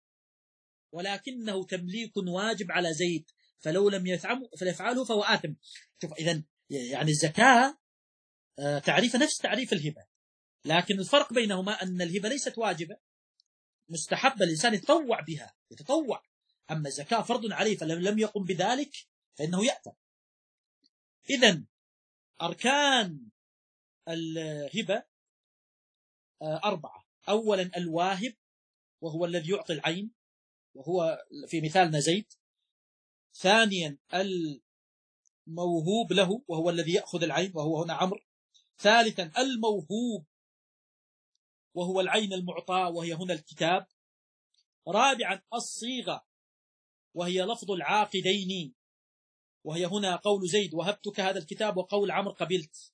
ولكنه تمليك واجب على زيد، فلو لم يفعله فهو آثم. شوف إذن يعني الزكاة تعريف نفس تعريف الهبة، لكن الفرق بينهما أن الهبة ليست واجبة، مستحبة الإنسان يتطوع بها يتطوع، أما الزكاة فرض عليه فلم لم يقم بذلك فإنه يأثم. إذن أركان الهبة أربعة. أولا الواهب وهو الذي يعطي العين وهو في مثالنا زيد. ثانيا الموهوب له وهو الذي يأخذ العين وهو هنا عمرو. ثالثا الموهوب وهو العين المعطاة وهي هنا الكتاب. رابعا الصيغة وهي لفظ العاقدين وهي هنا قول زيد وهبتك هذا الكتاب، وقول عمرو قبلت.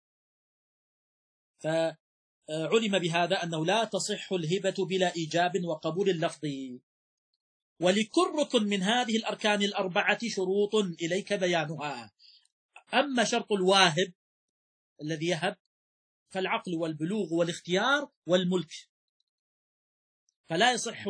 فعلم بهذا أنه لا تصح الهبة بلا إيجاب وقبول اللفظ. ولكل ركن من هذه الأركان الأربعة شروط إليك بيانها. أما شرط الواهب الذي يهب فالعقل والبلوغ والاختيار والملك، فلا يصح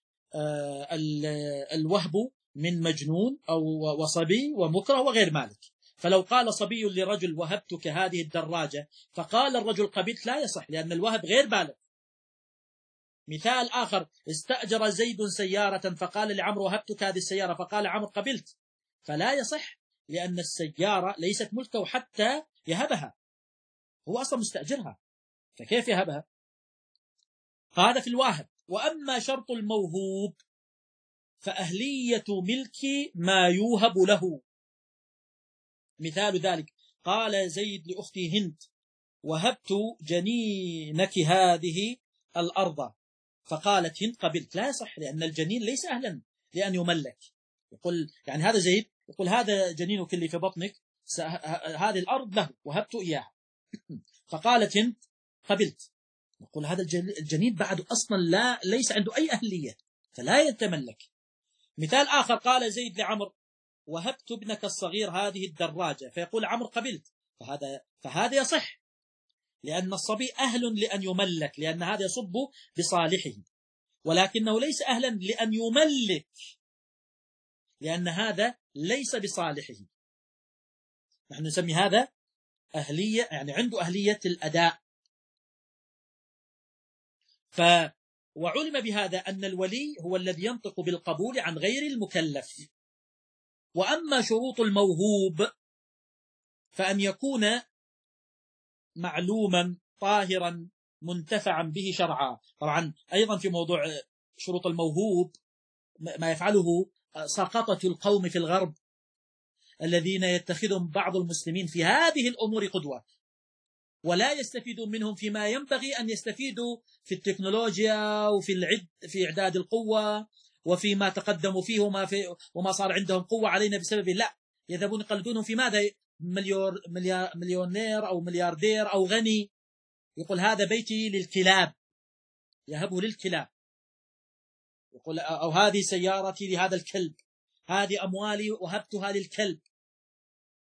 الوهب من مجنون أو وصبي ومكره وغير مالك. فلو قال صبي لرجل وهبتك هذه الدراجة فقال الرجل قبلت لا يصح لأن الوهب غير بالغ. مثال آخر استأجر زيد سيارة فقال لعمرو وهبتك هذه السيارة فقال عمرو قبلت، فلا يصح لأن السيارة ليست ملكه حتى يهبها، هو أصلا مستأجرها فكيف يهبها؟ فهذا في الواهب. وأما شرط الموهوب فأهلية ملك ما يوهب له. مثال ذلك قال زيد لأختي هند وهبت جنينك هذه الأرض فقالت هند قبلت، لا يصح لأن الجنين ليس أهلا لأن يملك. يقول يعني هذا زيد يقول هذا جنينك اللي في بطنك هذه الأرض له وهبت إياها فقالت هند قبلت، نقول هذا الجنين بعد أصلا لا ليس عنده أي أهلية فلا يتملك. مثال آخر قال زيد لعمر وهبت ابنك الصغير هذه الدراجة فيقول عمرو قبلت، فهذا فهذا يصح لأن الصبي أهل لأن يملك لأن هذا يصب بصالحه، ولكنه ليس أهلا لأن يملك لأن هذا ليس بصالحه. نحن نسمي هذا أهلية، يعني عنده أهلية الأداء. ف وعلم بهذا أن الولي هو الذي ينطق بالقبول عن غير المكلف. وأما شروط الموهوب فأن يكون معلوما طاهرا منتفعا به شرعا. طبعا أيضا في موضوع شروط الموهوب ما يفعله سقطة القوم في الغرب الذين يتخذهم بعض المسلمين في هذه الأمور قدوة ولا يستفيدون منهم فيما ينبغي أن يستفيدوا في التكنولوجيا وفي العد في إعداد القوة وفيما تقدموا فيه وما, في وما صار عندهم قوة علينا بسببه. لا، يذهبون يقلدونهم في ماذا؟ مليور مليونير أو ملياردير أو غني يقول هذا بيتي للكلاب يهبه للكلاب، يقول أو هذه سيارتي لهذا الكلب، هذه أموالي وهبتها للكلب.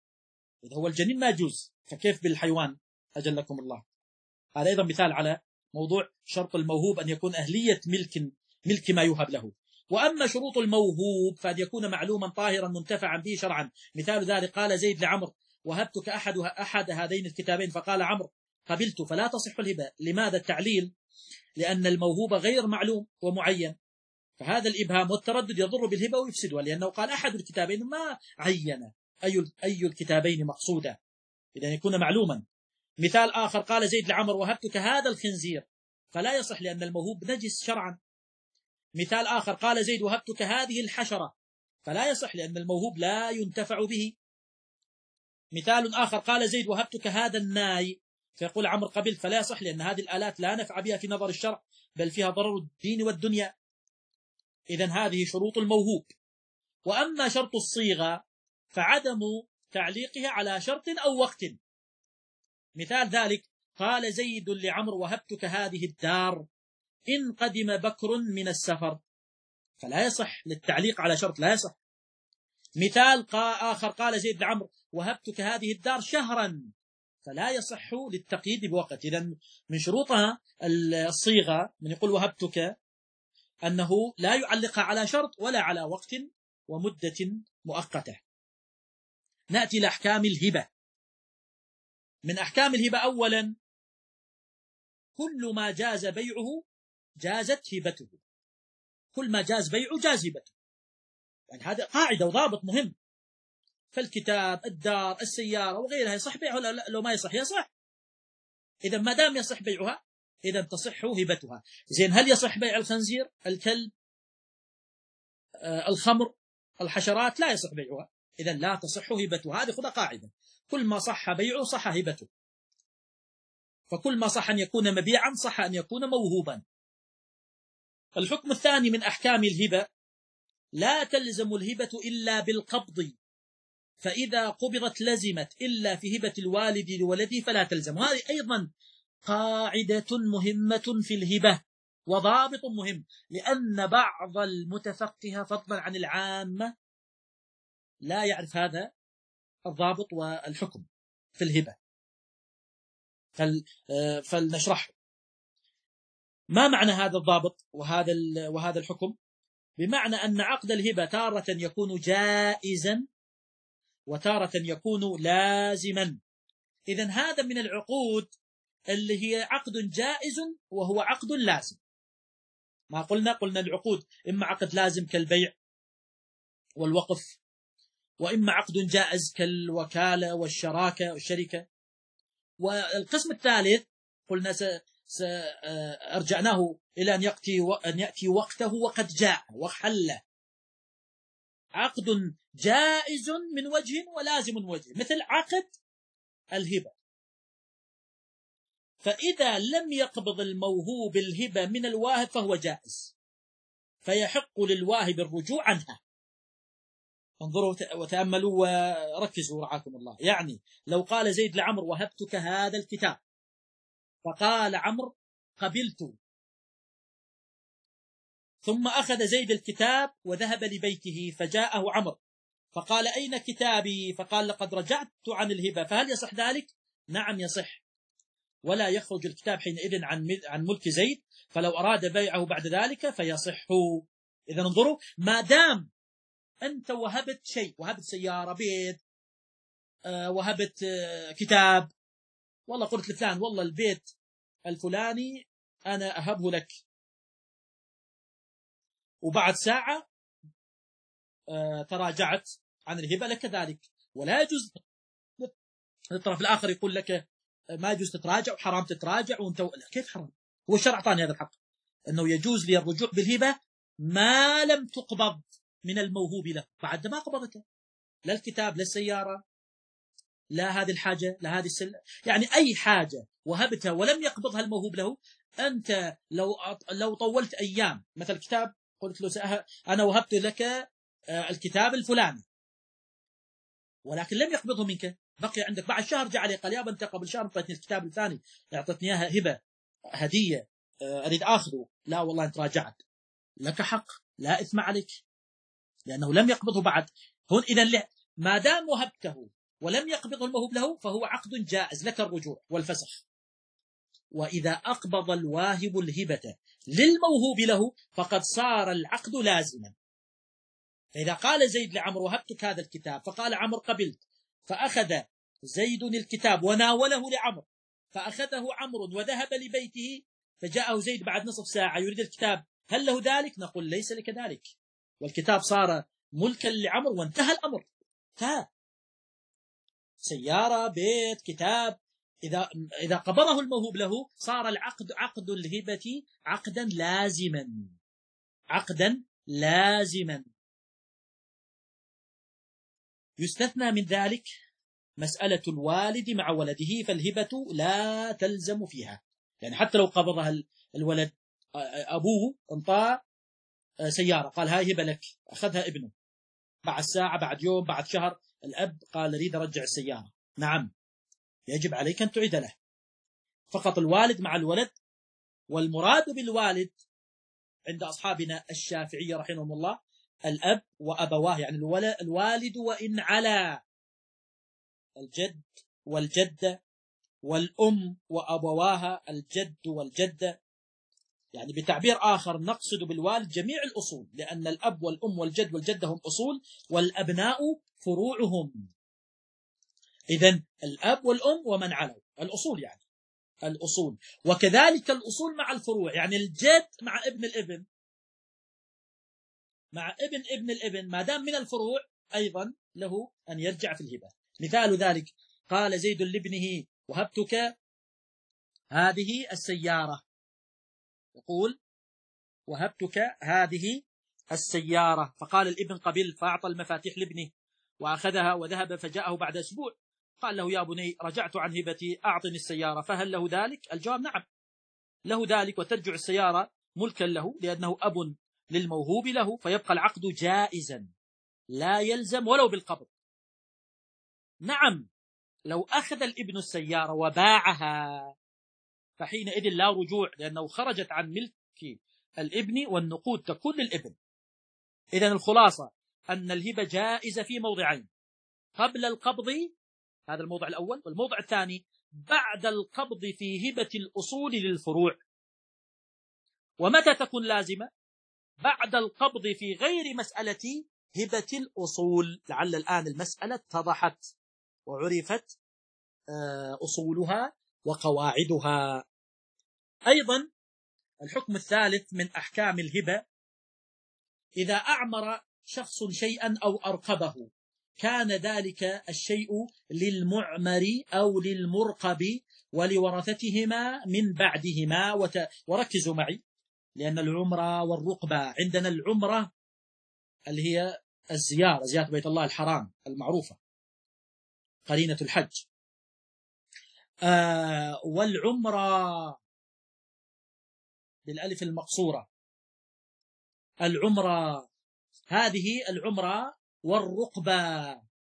إذا هو الجنين ما يجوز فكيف بالحيوان؟ أجلكم الله. هذا أيضا مثال على موضوع شرط الموهوب أن يكون أهلية ملك ملك ما يوهب له. وأما شروط الموهوب فأن يكون معلوما طاهرا منتفعا به شرعا. مثال ذلك قال زيد لعمر وهبتك أحد أحد هذين الكتابين فقال عمرو قبلت، فلا تصح الهبة. لماذا التعليل؟ لأن الموهوب غير معلوم ومعين، فهذا الإبهام والتردد يضر بالهبة ويفسدها، لأنه قال أحد الكتابين ما عين أي أي الكتابين مقصودا، إذا يكون معلوما. مثال آخر قال زيد لعمر وهبتك هذا الخنزير، فلا يصح لأن الموهوب نجس شرعا. مثال آخر قال زيد وهبتك هذه الحشرة، فلا يصح لأن الموهوب لا ينتفع به. مثال آخر قال زيد وهبتك هذا الناي، فيقول عمرو قبل، فلا يصح لأن هذه الآلات لا نفع بها في نظر الشرع، بل فيها ضرر الدين والدنيا. إذن هذه شروط الموهوب. وأما شرط الصيغة فعدم تعليقها على شرط أو وقت. مثال ذلك قال زيد لعمرو وهبتك هذه الدار إن قدم بكر من السفر، فلا يصح للتعليق على شرط، لا يصح. مثال آخر قال زيد لعمرو وهبتك هذه الدار شهرا، فلا يصح للتقييد بوقت. إذن من شروطها الصيغة، من يقول وهبتك، أنه لا يعلقها على شرط ولا على وقت ومدة مؤقتة. نأتي لأحكام الهبة. من أحكام الهبة أولا كل ما جاز بيعه جازت هبته، كل ما جاز بيعه جاز هبته، يعني هذا قاعدة وضابط مهم. فالكتاب، الدار، السيارة وغيرها يصح بيعه، لو ما يصح يصح. إذا ما دام يصح بيعها إذا تصح هبتها. زين، هل يصح بيع الخنزير، الكلب، آه الخمر، الحشرات؟ لا يصح بيعها، إذا لا تصح هبتها. هذه خذها قاعدة، كل ما صح بيعه صح هبته، فكل ما صح أن يكون مبيعا صح أن يكون موهوبا. الحكم الثاني من أحكام الهبة لا تلزم الهبة إلا بالقبض، فإذا قبضت لزمت، إلا في هبة الوالد لولده فلا تلزم. وهذه أيضا قاعدة مهمة في الهبة وضابط مهم، لأن بعض المتفقه فضلا عن العامة لا يعرف هذا الضابط والحكم في الهبة، فلنشرحه. ما معنى هذا الضابط وهذا وهذا الحكم؟ بمعنى أن عقد الهبة تارة يكون جائزا وتارة يكون لازما. إذن هذا من العقود اللي هي عقد جائز وهو عقد لازم. ما قلنا قلنا العقود إما عقد لازم كالبيع والوقف، وإما عقد جائز كالوكالة والشراكة والشركة. والقسم الثالث قلنا سأرجعناه إلى أن يأتي أن يأتي وقته وقد جاء وحل. عقد جائز من وجه ولازم من وجه، مثل عقد الهبة. فإذا لم يقبض الموهوب الهبة من الواهب فهو جائز، فيحق للواهب الرجوع عنها. انظروا وتأملوا وركزوا رعاكم الله. يعني لو قال زيد لعمر وهبتك هذا الكتاب، فقال عمرو قبلت، ثم أخذ زيد الكتاب وذهب لبيته، فجاءه عمرو فقال أين كتابي؟ فقال لقد رجعت عن الهبة، فهل يصح ذلك؟ نعم يصح، ولا يخرج الكتاب حينئذ عن عن ملك زيد، فلو أراد بيعه بعد ذلك فيصح. إذا انظروا، ما دام أنت وهبت شيء، وهبت سيارة، بيت، آه وهبت آه كتاب، والله قلت لفلان والله البيت الفلاني أنا أهبه لك، وبعد ساعة آه تراجعت عن الهبة لك ذلك، ولا يجوز الطرف الآخر يقول لك ما يجوز تتراجع وحرام تتراجع وانت. كيف حرام؟ هو الشرع أعطاني هذا الحق، أنه يجوز لي الرجوع بالهبة ما لم تقبض من الموهوب له، بعد ما قبضته، لا الكتاب لا السيارة لا هذه الحاجة لا هذه السلة، يعني أي حاجة وهبتها ولم يقبضها الموهوب له. أنت لو لو طولت أيام، مثل كتاب قلت له أنا وهبت لك الكتاب الفلاني ولكن لم يقبضه منك، بقي عندك، بعد شهر جاء عليه قال يا أنت قبل شهر أعطيتني الكتاب الثاني، أعطتني إياها هبة هدية أريد أخذه، لا والله أنت راجعت، لك حق لا إثم عليك لأنه لم يقبضه بعد. هون إذا ما دام وهبته ولم يقبضه الموهوب له فهو عقد جائز، لك الرجوع والفسخ. وإذا أقبض الواهب الهبة للموهوب له فقد صار العقد لازما. فإذا قال زيد لعمرو وهبتك هذا الكتاب، فقال عمرو قبلت، فأخذ زيد الكتاب وناوله لعمرو، فأخذه عمرو وذهب لبيته، فجاءه زيد بعد نصف ساعة يريد الكتاب، هل له ذلك؟ نقول ليس لك ذلك، والكتاب صار ملكا لعمرو وانتهى الأمر. انتهى. سيارة، بيت، كتاب، إذا إذا قبضه الموهوب له صار العقد عقد الهبة عقدا لازما، عقدا لازما. يستثنى من ذلك مسألة الوالد مع ولده، فالهبة لا تلزم فيها، يعني حتى لو قبضها الولد، أبوه انطاه سيارة قال هاي هبة لك، أخذها ابنه، بعد ساعة، بعد يوم، بعد شهر، الأب قال أريد أرجع السيارة، نعم يجب عليك أن تعيد له. فقط الوالد مع الولد. والمراد بالوالد عند أصحابنا الشافعية رحمهم الله الأب وأبواه، يعني الوالد وإن على، الجد والجدة، والأم وأبواها، الجد والجدة. يعني بتعبير آخر نقصد بالوالد جميع الأصول، لأن الأب والأم والجد والجدة هم أصول، والأبناء فروعهم. إذن الأب والأم ومن علوا، الأصول يعني الأصول. وكذلك الأصول مع الفروع، يعني الجد مع ابن الابن، مع ابن ابن الابن، ما دام من الفروع أيضا له أن يرجع في الهبة. مثال ذلك قال زيد لابنه وهبتك هذه السيارة، يقول وهبتك هذه السيارة، فقال الابن قبل، فأعطى المفاتيح لابنه وأخذها وذهب، فجاءه بعد أسبوع قال له يا بني رجعت عن هبتي أعطني السيارة، فهل له ذلك؟ الجواب نعم له ذلك، وترجع السيارة ملكا له لأنه أب للموهوب له، فيبقى العقد جائزا لا يلزم ولو بالقبض. نعم لو أخذ الابن السيارة وباعها فحينئذ لا رجوع، لأنه خرجت عن ملك الابن والنقود تكون للابن. إذن الخلاصة أن الهبة جائزة في موضعين: قبل القبض، هذا الموضع الأول، والموضع الثاني بعد القبض في هبة الأصول للفروع. ومتى تكون لازمة؟ بعد القبض في غير مسألة هبة الأصول. لعل الآن المسألة اتضحت وعرفت أصولها وقواعدها. أيضا الحكم الثالث من أحكام الهبة: إذا أعمر شخص شيئا أو أرقبه كان ذلك الشيء للمعمر أو للمرقب ولورثتهما من بعدهما. وت... وركزوا معي، لأن العمرة والرقبة عندنا العمرة اللي هي الزيارة، زيارة بيت الله الحرام المعروفة قرينة الحج، آه والعمرة بالألف المقصورة، العمرة هذه العمرة والرقبة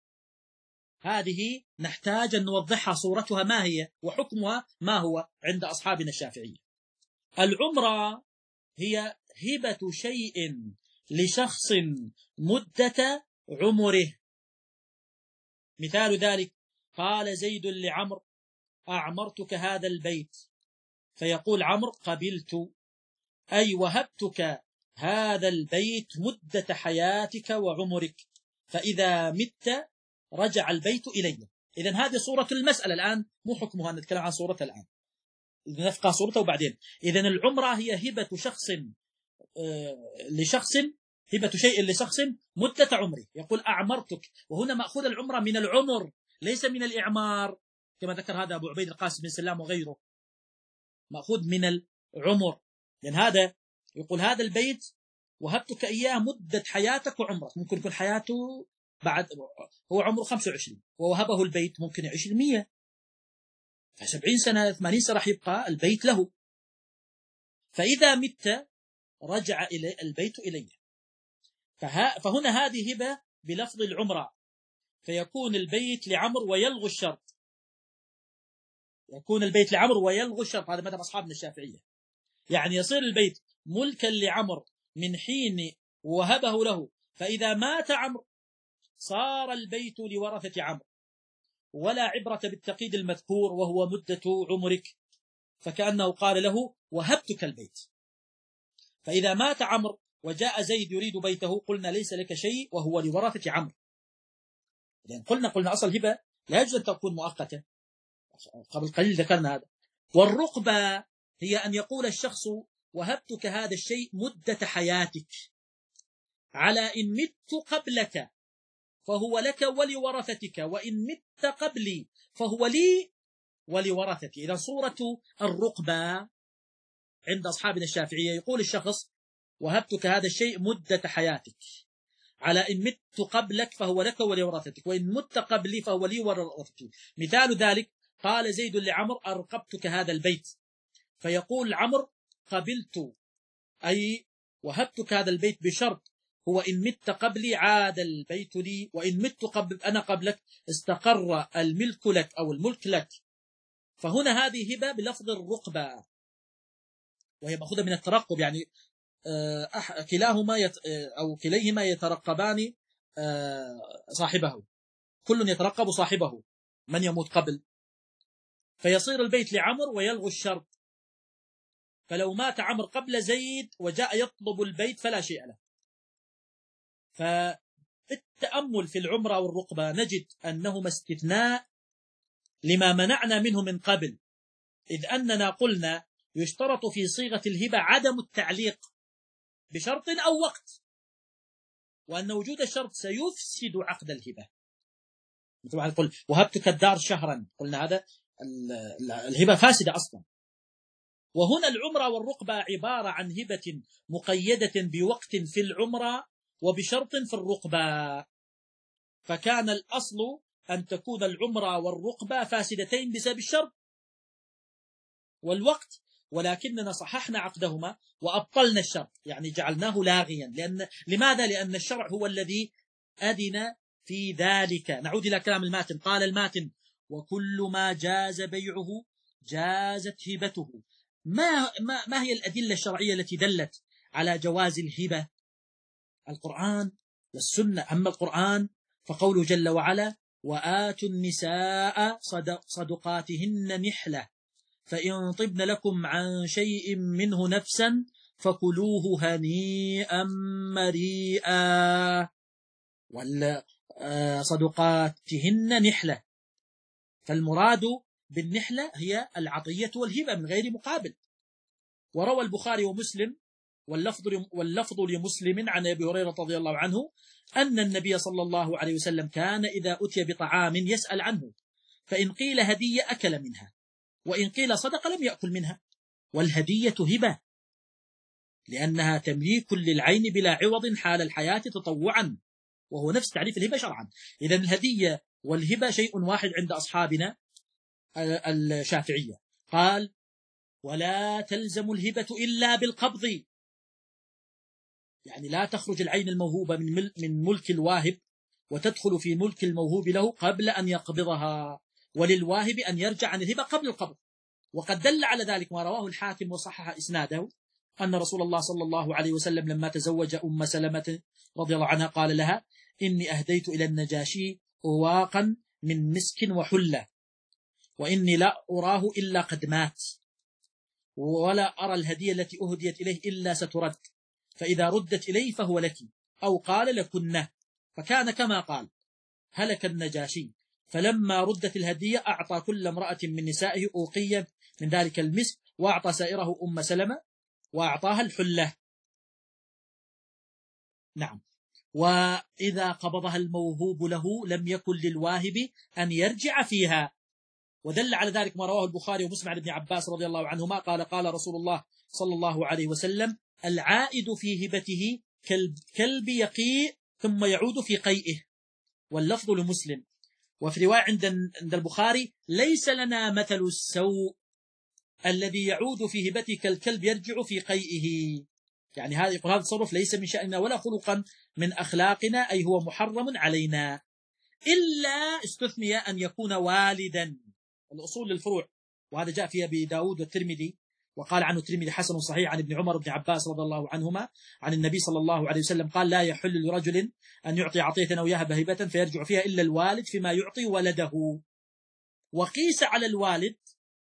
هذه نحتاج أن نوضحها، صورتها ما هي وحكمها ما هو عند أصحابنا الشافعية. العمرة هي هبة شيء لشخص مدة عمره. مثال ذلك قال زيد لعمرو أعمرتك هذا البيت، فيقول عمرو قبلت، أي وهبتك هذا البيت مدة حياتك وعمرك، فإذا مت رجع البيت إلي. إذن هذه صورة المسألة الآن، مو حكمها، نتكلم عن صورتها الآن، نفقه صورتها وبعدين. إذن العمرة هي هبة شخص لشخص، هبة شيء لشخص مدة عمره. يقول أعمرتك، وهنا مأخوذ العمرة من العمر ليس من الإعمار، كما ذكر هذا أبو عبيد القاسم بن سلام وغيره، مأخوذ من العمر. لأن هذا يقول هذا البيت وهبتك إياه مدة حياتك وعمرك، ممكن يكون حياته بعد هو عمره خمسة وعشرين ووهبه البيت ممكن يعيش المية، فسبعين سنة ثمانين سنة راح يبقى البيت له، فإذا مت رجع إلى البيت إليه. فهنا هذه هبة بلفظ العمرة، فيكون البيت لعمرو ويلغو الشرط، يكون البيت لعمرو ويلغو الشرط، هذا مذهب أصحابنا الشافعية. يعني يصير البيت ملكا لعمرو من حين وهبه له، فإذا مات عمرو صار البيت لورثة عمرو، ولا عبرة بالتقييد المذكور وهو مدة عمرك، فكأنه قال له وهبتك البيت. فإذا مات عمرو وجاء زيد يريد بيته قلنا ليس لك شيء وهو لورثة عمرو. لأن قلنا قلنا أصل الهبة لا يجوز أن تكون مؤقتة، قبل قليل ذكرنا هذا. والرقبة هي أن يقول الشخص وهبتك هذا الشيء مدة حياتك، على إن مت قبلك فهو لك ولورثتك، وإن مت قبلي فهو لي ولورثتي. إذا صورة الرقبة عند أصحابنا الشافعية يقول الشخص وهبتك هذا الشيء مدة حياتك، على إن مت قبلك فهو لك ولورثتك، وإن مت قبلي فهو لي ولورثتي. مثال ذلك قال زيد لعمر أرقبتك هذا البيت، فيقول عمر قبلت أي وهبتك هذا البيت بشرط هو إن مت قبلي عاد البيت لي، وإن مت قبل أنا قبلك استقر الملك لك أو الملك لك. فهنا هذه هبة بلفظ الرقبة، وهي مأخوذة من الترقب، يعني كلاهما يت أو كليهما يترقبان صاحبه، كل يترقب صاحبه من يموت قبل، فيصير البيت لعمر ويلغو الشرط. فلو مات عمرو قبل زيد وجاء يطلب البيت فلا شيء له. فالتأمل في العمرة والرقبة نجد أنهما استثناء لما منعنا منه من قبل، إذ أننا قلنا يشترط في صيغة الهبة عدم التعليق بشرط أو وقت، وأن وجود الشرط سيفسد عقد الهبة. مثل ما نقول وهبتك الدار شهرا، قلنا هذا الهبة فاسدة أصلا. وهنا العمرة والرقبة عبارة عن هبة مقيدة بوقت في العمرة وبشرط في الرقبة، فكان الأصل أن تكون العمرة والرقبة فاسدتين بسبب الشرط والوقت، ولكننا صححنا عقدهما وأبطلنا الشرط، يعني جعلناه لاغيا. لأن لماذا؟ لأن الشرع هو الذي أذن في ذلك. نعود إلى كلام الماتن. قال الماتن وكل ما جاز بيعه جازت هبته. ما, ما, ما هي الأدلة الشرعية التي دلت على جواز الهبة؟ القرآن والسنة. أما القرآن فقوله جل وعلا وآتوا النساء صدقاتهن نحلة فإن طبن لكم عن شيء منه نفسا فكلوه هنيئا مريئا. والصدقاتهن نحلة، فالمراد بالنحلة هي العطية والهبة من غير مقابل. وروى البخاري ومسلم واللفظ واللفظ لمسلم عن أبي هريرة رضي الله عنه أن النبي صلى الله عليه وسلم كان إذا أتي بطعام يسأل عنه، فإن قيل هدية أكل منها، وإن قيل صدق لم يأكل منها. والهدية هبة لأنها تمليك للعين بلا عوض حال الحياة تطوعا، وهو نفس تعريف الهبة شرعا. إذن الهدية والهبة شيء واحد عند أصحابنا الشافعية. قال ولا تلزم الهبة إلا بالقبض، يعني لا تخرج العين الموهوبة من ملك الواهب وتدخل في ملك الموهوب له قبل أن يقبضها، وللواهب أن يرجع عن الهبة قبل القبض. وقد دل على ذلك ما رواه الحاكم وصحح إسناده أن رسول الله صلى الله عليه وسلم لما تزوج أم سلمة رضي الله عنها قال لها إني أهديت إلى النجاشي أواقا من مسك وحلة، وإني لا أراه إلا قد مات، ولا أرى الهدية التي أهديت إليه إلا سترد، فإذا ردت إليه فهو لك، أو قال لكنه. فكان كما قال هلك النجاشي، فلما ردت الهدية أعطى كل امرأة من نسائه أوقية من ذلك المسك، وأعطى سائره أم سلمة وأعطاها الحلة. نعم. وإذا قبضها الموهوب له لم يكن للواهب أن يرجع فيها. ودل على ذلك ما رواه البخاري ومسلم عن ابن عباس رضي الله عنهما قال قال رسول الله صلى الله عليه وسلم العائد في هبته كالكلب يقيء ثم يعود في قيئه. واللفظ لمسلم. وفي رواية عند عند البخاري ليس لنا مثل السوء الذي يعود في هبته كالكلب يرجع في قيئه، يعني هذا يقول هذا التصرف ليس من شأننا ولا خلقا من أخلاقنا، أي هو محرم علينا، إلا استثني أن يكون والدا. الأصول للفروع، وهذا جاء في أبي داود والترمذي، وقال عنه الترمذي حسن صحيح عن ابن عمر بن عباس رضي الله عنهما عن النبي صلى الله عليه وسلم قال لا يحل لرجل أن يعطي عطية أو يهب هبة فيرجع فيها إلا الوالد فيما يعطي ولده. وقيس على الوالد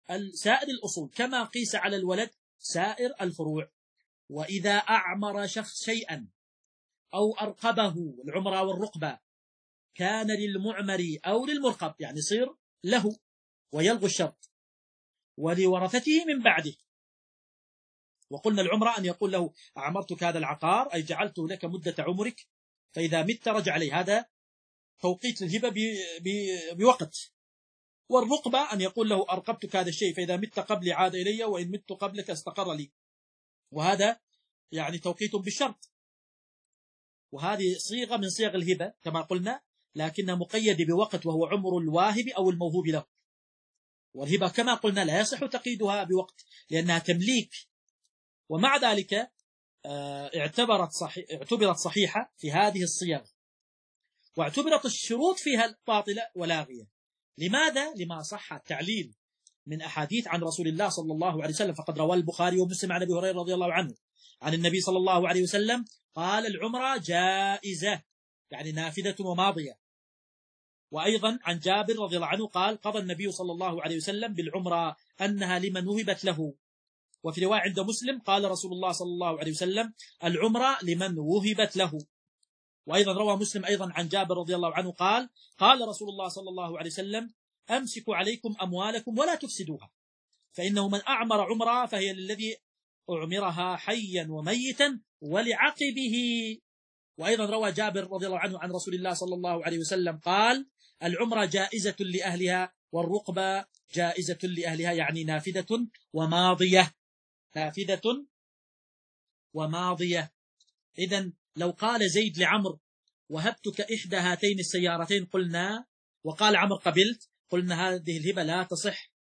سائر الأصول كما قيس على الولد سائر الفروع. وإذا أعمر شخص شيئا أو أرقبه، العمرة والرقبة، كان للمعمر أو للمرقب، يعني يصير له ويلغو الشرط، ولورثته من بعده. وقلنا العمرة أن يقول له أعمرتك هذا العقار، أي جعلته لك مدة عمرك، فإذا مت رجع عليه، هذا توقيت الهبة بوقت. والرقبة أن يقول له أرقبتك هذا الشيء، فإذا مت قبلي عاد إلي، وإن مت قبلك استقر لي، وهذا يعني توقيت بالشرط. وهذه صيغة من صيغ الهبة كما قلنا، لكنها مقيدة بوقت وهو عمر الواهب أو الموهوب له. والهبة كما قلنا لا يصح تقييدها بوقت لأنها تمليك. ومع ذلك اعتبرت صحيح اعتبرت صحيحة في هذه الصيغ، واعتبرت الشروط فيها باطلة ولاغية. لماذا؟ لما صح التعليل من أحاديث عن رسول الله صلى الله عليه وسلم. فقد روى البخاري ومسلم عن أبي هريرة رضي الله عنه عن النبي صلى الله عليه وسلم قال: العمرة جائزة، يعني نافذة وماضية. وأيضا عن جابر رضي الله عنه قال: قضى النبي صلى الله عليه وسلم بالعمرة أنها لمن وهبت له. وفي رواية عند مسلم قال رسول الله صلى الله عليه وسلم: العمرة لمن وهبت له. وأيضا روى مسلم أيضا عن جابر رضي الله عنه قال: قال رسول الله صلى الله عليه وسلم: أمسكوا عليكم أموالكم ولا تفسدوها، فإنه من أعمر عمرة فهي للذي أعمرها حيا وميتا ولعقبه. وأيضا روى جابر رضي الله عنه عن رسول الله صلى الله عليه وسلم قال: العمرة جائزة لأهلها والرقبة جائزة لأهلها، يعني نافذة وماضية، نافذة وماضية. إذن لو قال زيد لعمر: وهبتك إحدى هاتين السيارتين، قلنا وقال عمر: قبلت، قلنا هذه الهبة لا تصح،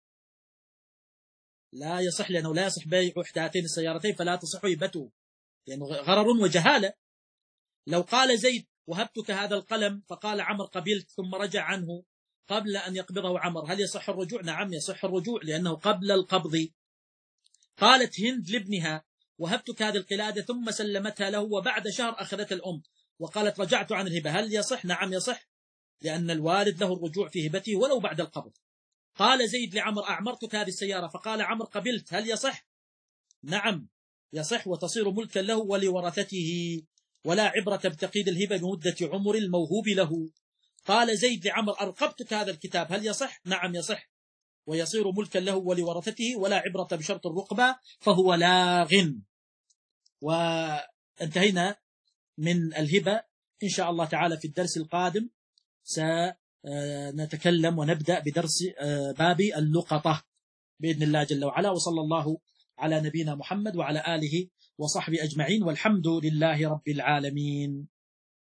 لا يصح، لأنه لا يصح بيع إحدى هاتين السيارتين، فلا تصح هبته لأنه غرر وجهالة. لو قال زيد: وهبتك هذا القلم، فقال عمر: قبلت، ثم رجع عنه قبل أن يقبضه عمر، هل يصح الرجوع؟ نعم يصح الرجوع لأنه قبل القبض. قالت هند لابنها: وهبتك هذه القلادة، ثم سلمتها له، وبعد شهر أخذتها الأم وقالت: رجعت عن الهبة، هل يصح؟ نعم يصح، لأن الوالد له الرجوع في هبته ولو بعد القبض. قال زيد لعمر: أعمرتك هذه السيارة، فقال عمر: قبلت، هل يصح؟ نعم يصح، وتصير ملكا له ولورثته، ولا عبرة بتقييد الهبة بمدة عمر الموهوب له. قال زيد لعمر: أرقبتك هذا الكتاب، هل يصح؟ نعم يصح، ويصير ملكا له ولورثته، ولا عبرة بشرط الرقبة فهو لاغ. وانتهينا من الهبة. إن شاء الله تعالى في الدرس القادم سنتكلم ونبدأ بدرس باب اللقطة بإذن الله جل وعلا. وصلى الله على نبينا محمد وعلى آله وصحبه أجمعين، والحمد لله رب العالمين.